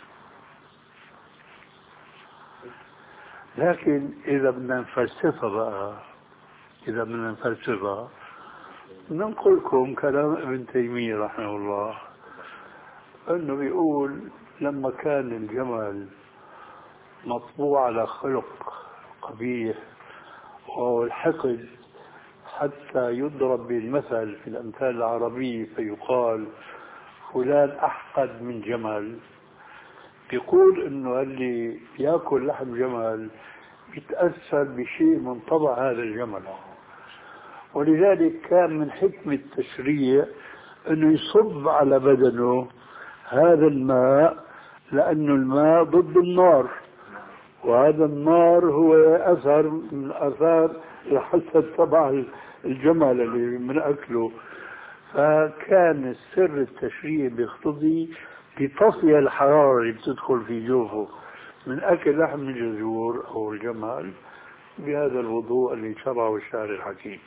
لكن إذا بدنا نفلسفها بقى، إذا بدنا نفلسفها ننقل لكم كلام ابن تيمية رحمه الله، أنه بيقول لما كان الجمل مطبوع على خلق قبيح والحقد حتى يضرب بالمثل في الأمثال العربية فيقال فلان أحقد من جمل، بيقول إنه اللي يأكل لحم جمل بيتأثر بشيء من طبع هذا الجمل، ولذلك كان من حكمة التشريع إنه يصب على بدنه هذا الماء، لأنه الماء ضد النار، وهذا النار هو أثر من أثار الحسد تبع الجمل اللي من أكله. فكان السر التشريع بيقتضي بتصفية الحرارة اللي بتدخل في جوفه من أكل لحم الجزور أو الجمل بهذا الوضوء اللي شرعه الشارع الحكيم.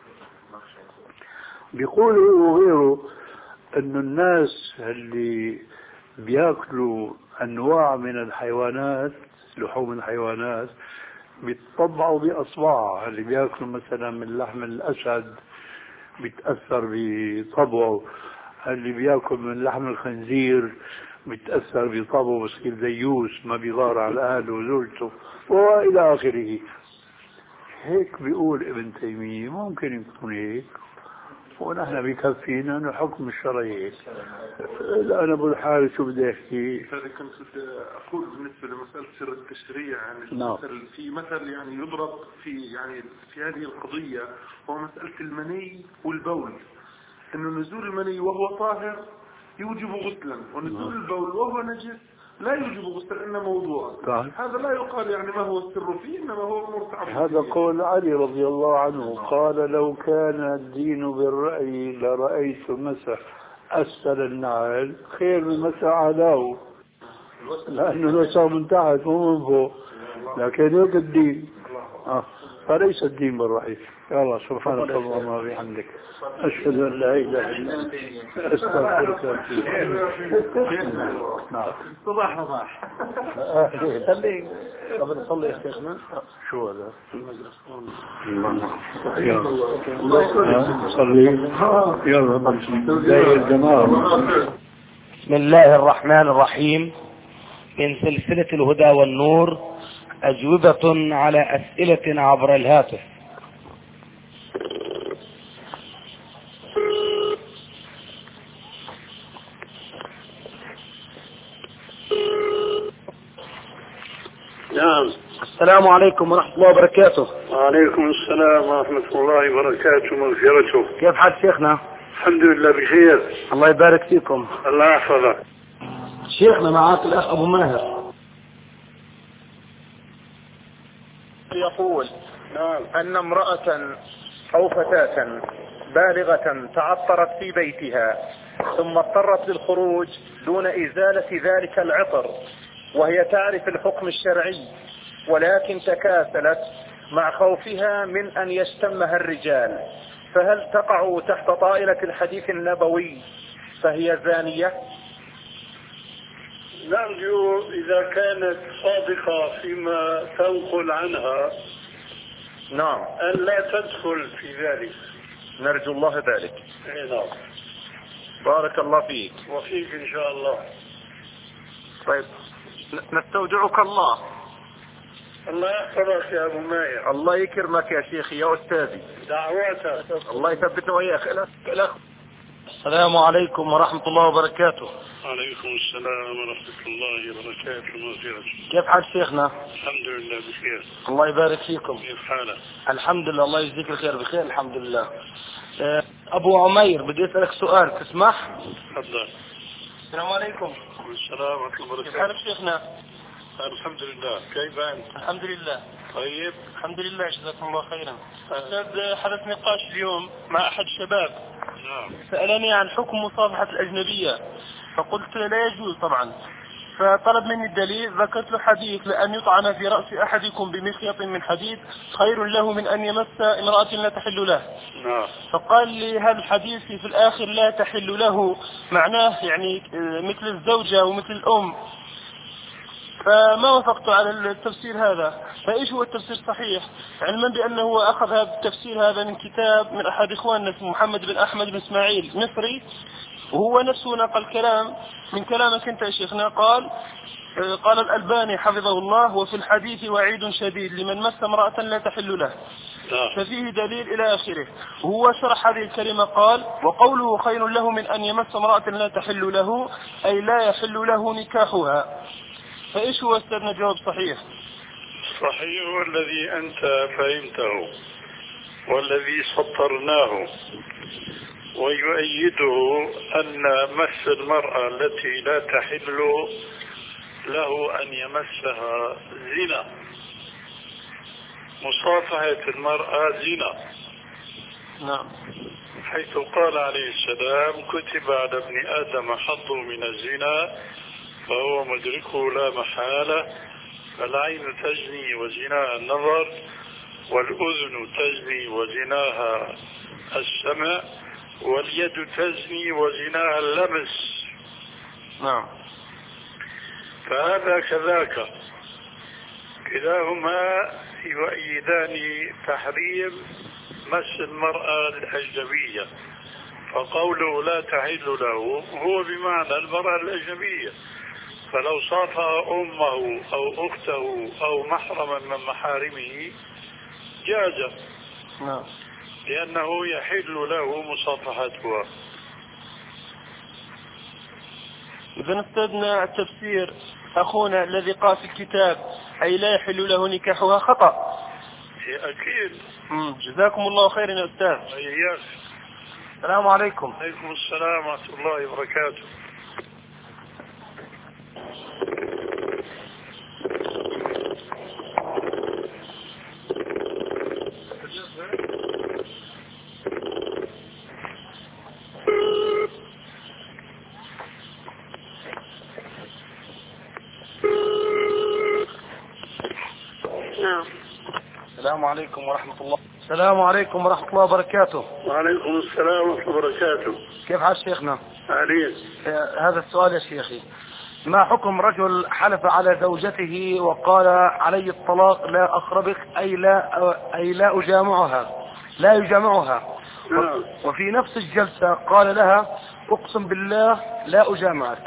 بيقولوا وغيره أن الناس اللي بياكلوا أنواع من الحيوانات، لحوم الحيوانات، بيتطبعوا بأصبعها. اللي بياكلوا مثلا من لحم الأسد بيتأثر بطبعه، اللي بياكل من لحم الخنزير بيتأثر بطبعه، بصير ديوس ما بيغار على أهله وزوجته وإلى آخره. هيك بيقول ابن تيمية. ممكن يكون هيك ونحن بكفينا انه حكم الشرعي. انا ابو الحارث شو بدي احكي؟ هذا كنت اقول بالنسبه لمساله سر التشريع، يعني نعم. مثل في مثل يعني يضرب في يعني في هذه القضيه، هو مساله المني والبول، انه نزول المني وهو طاهر يوجب غسلا، ونزول البول وهو نجس لا يوجب غسلا انما وضوءا. هذا لا يقال يعني ما هو السر فيه، انما هو امور تعبديه. هذا قول علي رضي الله عنه، قال لو كان الدين بالرأي لرأيت مسح أسفل النعل خير من مسح أعلاه، لأنه مسح من تحت مو من فوق، لكن هيك الدين. آه. فليس الدين بالرأي. يا الله سبحانك اللهم وبحمدك أشهد أن لا إله إلا أنت أستغفرك وأتوب إليك. نعم صباح صباح. خليك قبل نصلي يا شيخنا. شو هذا؟ صلي يلا زي الجماعة. بسم الله الرحمن الرحيم. من سلسلة الهدى والنور أجوبة على أسئلة عبر الهاتف. نعم. السلام عليكم ورحمة الله وبركاته. وعليكم السلام ورحمة الله وبركاته ومغفرته. كيف حال شيخنا؟ الحمد لله بخير. الله يبارك فيكم. الله يحفظك. شيخنا معاك الأخ أبو ماهر. يقول نعم. أن امرأة أو فتاة بالغة تعطرت في بيتها ثم اضطرت للخروج دون إزالة ذلك العطر وهي تعرف الحكم الشرعي ولكن تكاسلت مع خوفها من أن يشتمها الرجال، فهل تقع تحت طائلة الحديث النبوي فهي زانية؟ نرجو إذا كانت صادقة فيما تنقل عنها نعم أن لا تدخل في ذلك. نرجو الله ذلك. نعم. بارك الله فيك. وفيك إن شاء الله. طيب نستودعك الله. الله يحفظك يا أبو ماير. الله يكرمك يا شيخي يا أستاذي. دعواتك. الله يثبتنا وإياك. الأخ. السلام عليكم ورحمة الله وبركاته. وعليكم السلام ورحمة الله وبركاته ومغفرته. كيف حال شيخنا؟ الحمد لله بخير. الله يبارك فيكم. كيف حالك؟ الحمد لله الله يجزيك الخير بخير الحمد لله. أبو عمير بدي أسألك سؤال تسمح؟ تفضل. السلام عليكم. السلام ورحمة الله وبركاته. كيف حالك شيخنا؟ الحمد لله. كيف أنت؟ الحمد لله. طيب. الحمد لله جزاكم الله خيرا. أستاذ حدث نقاش اليوم مع أحد الشباب. نعم. سألني عن حكم مصافحة الأجنبية فقلت لا يجوز طبعا، فطلب مني الدليل. ذكرت له حديث لأن يطعن في رأس أحدكم بمخيط من حديد خير له من أن يمس امرأة لا تحل له. نعم. فقال لي هذا الحديث في الآخر لا تحل له معناه يعني مثل الزوجة ومثل الأم، فما وافقت على التفسير هذا. فإيش هو التفسير الصحيح علما بأنه أخذ هذا التفسير هذا من كتاب من أحد إخواننا اسمه محمد بن أحمد بن إسماعيل مصري، وهو نفسه نقل كلام من كلامك أنت يا شيخنا. قال قال الألباني حفظه الله وفي الحديث وعيد شديد لمن مس امرأة لا تحل له، ففيه دليل إلى آخره. وهو شرح هذه الكلمة قال وقوله خير له من أن يمس امرأة لا تحل له أي لا يحل له نكاحها. فإيش هو أستاذنا جواب صحيح؟ صحيح هو الذي أنت فهمته والذي سطرناه، ويؤيده أن مس المرأة التي لا تحل له أن يمسها زنا. مصافحة المرأة زنا. نعم. حيث قال عليه السلام كتب على ابن آدم حظه من الزنا فهو مدركه لا محالة، فالعين تزني وزناها النظر، والأذن تزني وزناها السمع، واليد تزني وزناها اللمس. نعم. فهذا كذاك كلاهما يؤيدان تحريم مس المرأة الأجنبية، فقوله لا تحل له هو بمعنى المرأة الأجنبية، فلو صافها أمه أو أخته أو محرما من محارمه جاز. نعم. لأنه يحل له مصافحتها. إذا استاذنا التفسير أخونا الذي قال في الكتاب أي لا يحل له نكاحها خطأ. أكيد. جزاكم الله خيرا يا أستاذ. إياك. السلام عليكم. عليكم السلام ورحمة الله وبركاته. نعم. السلام عليكم ورحمة الله. السلام عليكم ورحمة الله وبركاته. وعليكم السلام ورحمة الله وبركاته. كيف حال شيخنا؟ عليك. هذا السؤال يا شيخي، ما حكم رجل حلف على زوجته وقال علي الطلاق لا أخربك أي لا أي لا أجامعها لا يجامعها نعم. وفي نفس الجلسة قال لها أقسم بالله لا أجامعك،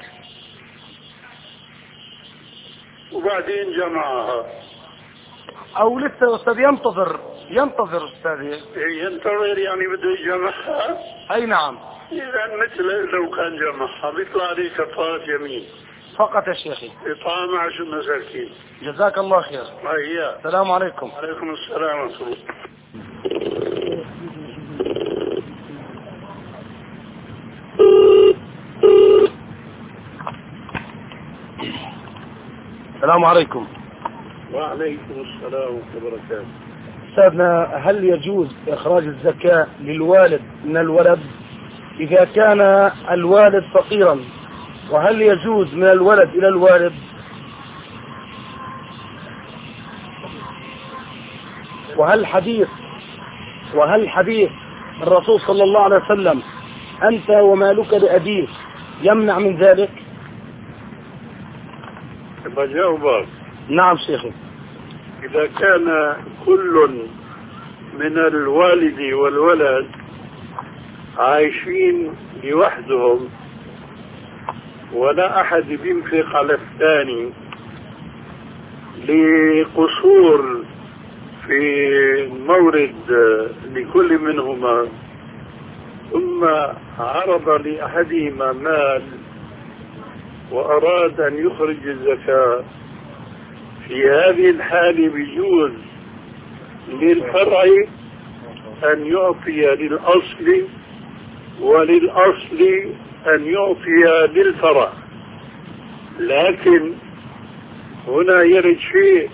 وبعدين جمعها أو لسه أستاذ ينتظر ينتظر أستاذي ينتظر يعني بده يجمعها؟ أي نعم. إذا مثل لو كان جمعها بيطلع عليه كفارة يمين فقط يا شيخي، إطعام عشر مساكين. جزاك الله خير. هيا. السلام عليكم. وعليكم السلام ورحمة الله. السلام عليكم. وعليكم السلام ورحمة الله وبركاته. أستاذنا، هل يجوز إخراج الزكاة للوالد من الولد إذا كان الوالد فقيرا؟ وهل يجوز من الولد إلى الوالد؟ وهل حديث وهل حديث الرسول صلى الله عليه وسلم أنت ومالك لأبيك يمنع من ذلك؟ بجاوبك. نعم شيخي. إذا كان كل من الوالد والولد عايشين لوحدهم ولا أحد بينفق على الثاني لقصور في مورد لكل منهما، ثم عرض لأحدهما مال وأراد أن يخرج الزكاة، في هذه الحالة بيجوز للفرع أن يعطي للأصل وللأصل أن يعطي للفرع. لكن هنا يرد شيء،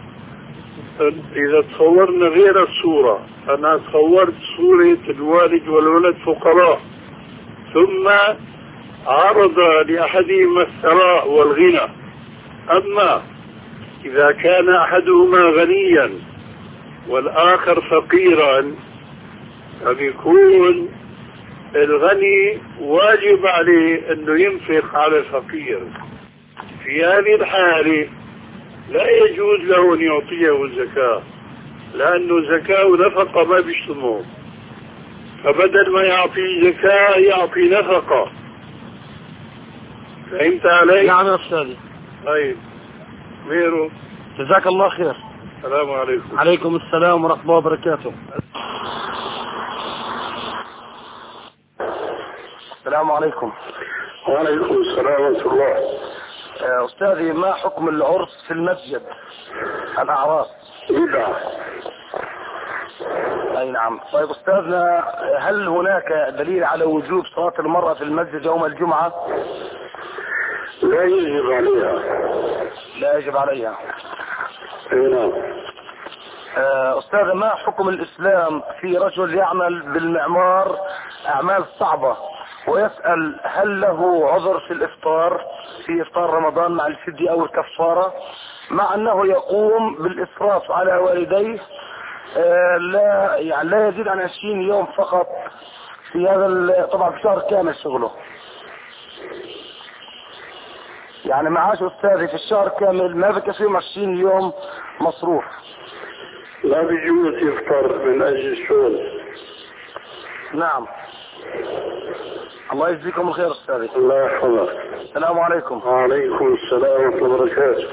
إذا تصورنا غير الصورة، أنا تصورت صورة الوالد والولد فقراء ثم عرض لأحدهما الثراء والغنى، أما إذا كان أحدهما غنيا والآخر فقيرا فبيكون الغني واجب عليه أنه ينفق على الفقير. في هذه الحالة لا يجوز له أن يعطيه الزكاة، لأنه زكاة ونفقة ما بيشتموا، فبدل ما يعطي زكاة يعطي نفقة. فهمت علي؟ نعم يا أستاذي. طيب غيره. جزاك الله خير. السلام عليكم. عليكم السلام ورحمة الله وبركاته. السلام عليكم. وعليكم السلام ورحمة الله. أستاذي، ما حكم العرس في المسجد؟ الأعراس. بدعة. أي نعم. طيب أستاذنا، هل هناك دليل على وجوب صلاة المرأة في المسجد يوم الجمعة؟ لا يجب عليها. لا يجب عليها. أي نعم. أستاذ، ما حكم الإسلام في رجل يعمل بالمعمار أعمال صعبة ويسأل هل له عذر في الإفطار في إفطار رمضان مع الفدية أو الكفارة، مع أنه يقوم بالإسراف على والديه لا يعني لا يزيد عن عشرين يوم فقط في هذا طبعا في شهر كامل شغله، يعني معاش أستاذي في الشهر كامل ما بكفي عشرين يوم مصروف. لا بيجوز يفطر من أجل الشغل. نعم. الله يجزيكم الخير أستاذي. الله يحفظك. السلام عليكم. وعليكم السلام ورحمة الله وبركاته.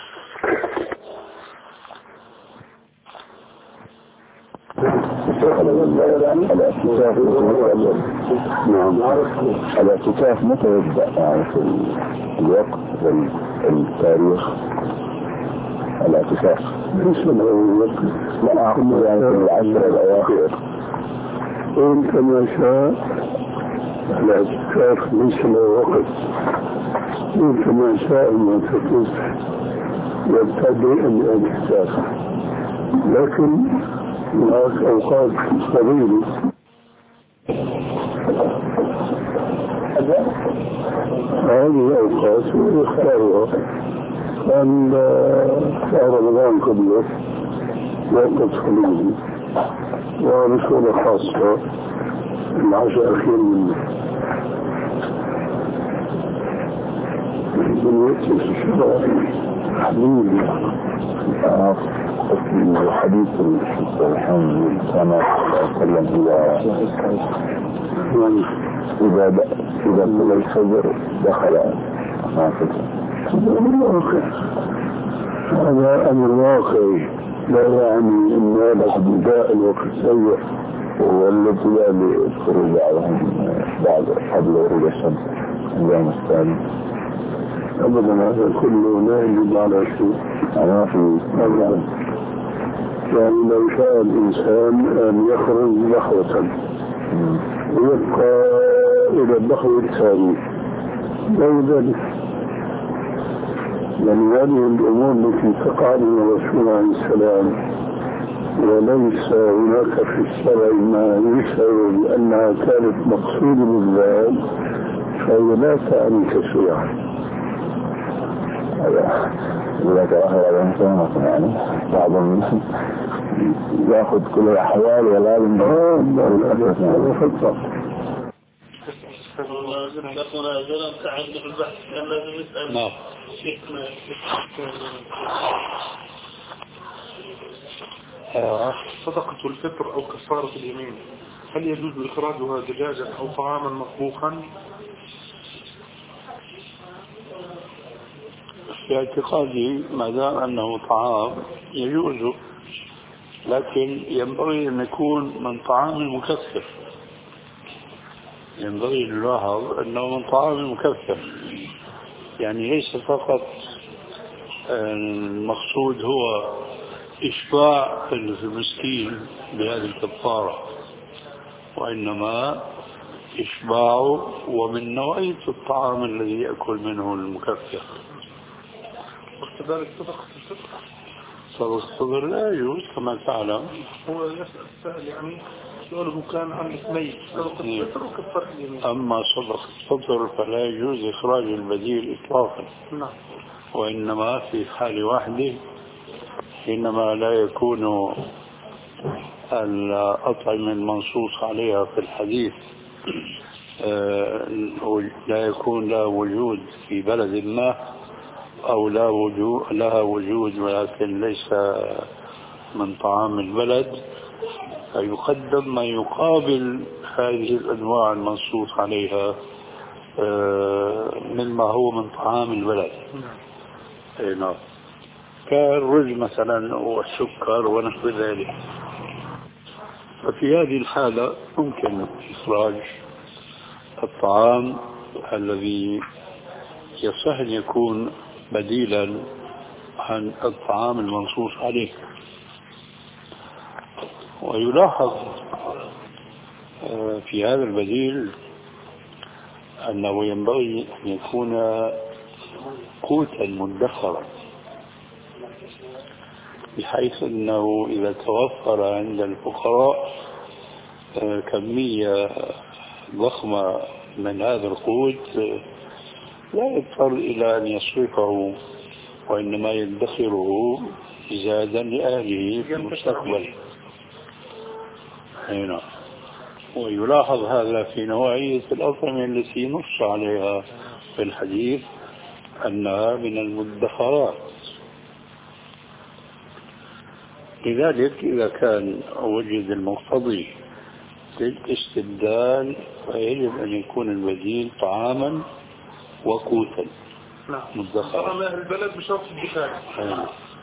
نعم. الاعتكاف متى يبدأ؟ يعني في الوقت والتاريخ الاعتكاف بالنسبة للوقت لا أقول يعني في العشر الأواخر وانت ما شاء. الاعتكاف ليس له وقت، وانت ما شاء المعتكف يبتدئ الاعتكاف، لكن هناك أوقات طويلة. هذه أوقات يختارها، كان شهر رمضان قبله وقت خليجي ورسولة خاصة العشاء الأخير منه بالوقت الشباب حبيبي الحديث الحمد كما تكلم إذا إذا إذا طلع الفجر دخل ما هذا أمر واقعي لا يعني أن هذا ابتداء الوقت سيء والابتداء للخروج عليهم بعد قبل غروب الشمس اليوم الثاني أبدا هذا كله لا يجب على شيء أنا في أبدا يعني لو شاء الإنسان أن يخرج لحظة ويبقى إلى الدخل الثاني لو ذلك يعني هذه الأمور التي تقع من الرسول عليه السلام وليس هناك في الشرع ما يشعر بأنها كانت مقصودة بالذات فهي لا تعني كشيئا. إذا تأخر الإنسان يعني بعضهم يأخذ كل الأحوال ولا يمكن هذا خطة. نعم. صدقة الفطر أو كفارة اليمين هل يجوز إخراجها دجاجا أو طعاما مطبوخا؟ في اعتقادي ما دام أنه طعام يجوز، لكن ينبغي أن يكون من طعام مكثف. ينبغي نلاحظ أنه من طعام مكثف، يعني ليس فقط المقصود هو إشباع المسكين بهذه الكفارة، وإنما إشباعه ومن نوعية الطعام الذي يأكل منه المكفر. وكذلك صدقة الفطر صدقة الفطر لا يجوز كما تعلم. هو يسأل السائل يعني سؤاله كان عن اثنين صدقة الفطر وكفارة اليمين. أما صدقة الفطر فلا يجوز إخراج البديل إطلاقا. نعم. وإنما في حال واحدة حينما لا يكون الأطعمة المنصوص عليها في الحديث لا يكون لها وجود في بلد ما، أو لا وجود لها وجود ولكن ليس من طعام البلد، فيقدم ما يقابل هذه الأنواع المنصوص عليها مما هو من طعام البلد. نعم. كالرز مثلا والسكر ونحو ذلك. ففي هذه الحالة ممكن إخراج الطعام الذي يصح أن يكون بديلا عن الطعام المنصوص عليه. ويلاحظ في هذا البديل أنه ينبغي أن يكون قوتا مدخرا، بحيث أنه إذا توفر عند الفقراء كمية ضخمة من هذا القوت لا يضطر إلى أن يصرفه، وإنما يدخره زادا لأهله في المستقبل. هنا ويلاحظ هذا في نوعية الأطعمة التي نص عليها في الحديث أنها من المدخرات. لذلك إذا كان وجد المقتضي للاستبدال فيجب أن يكون البديل طعاما وقوتا نعم. مدخرا. طعام أهل البلد بشرط الدخان.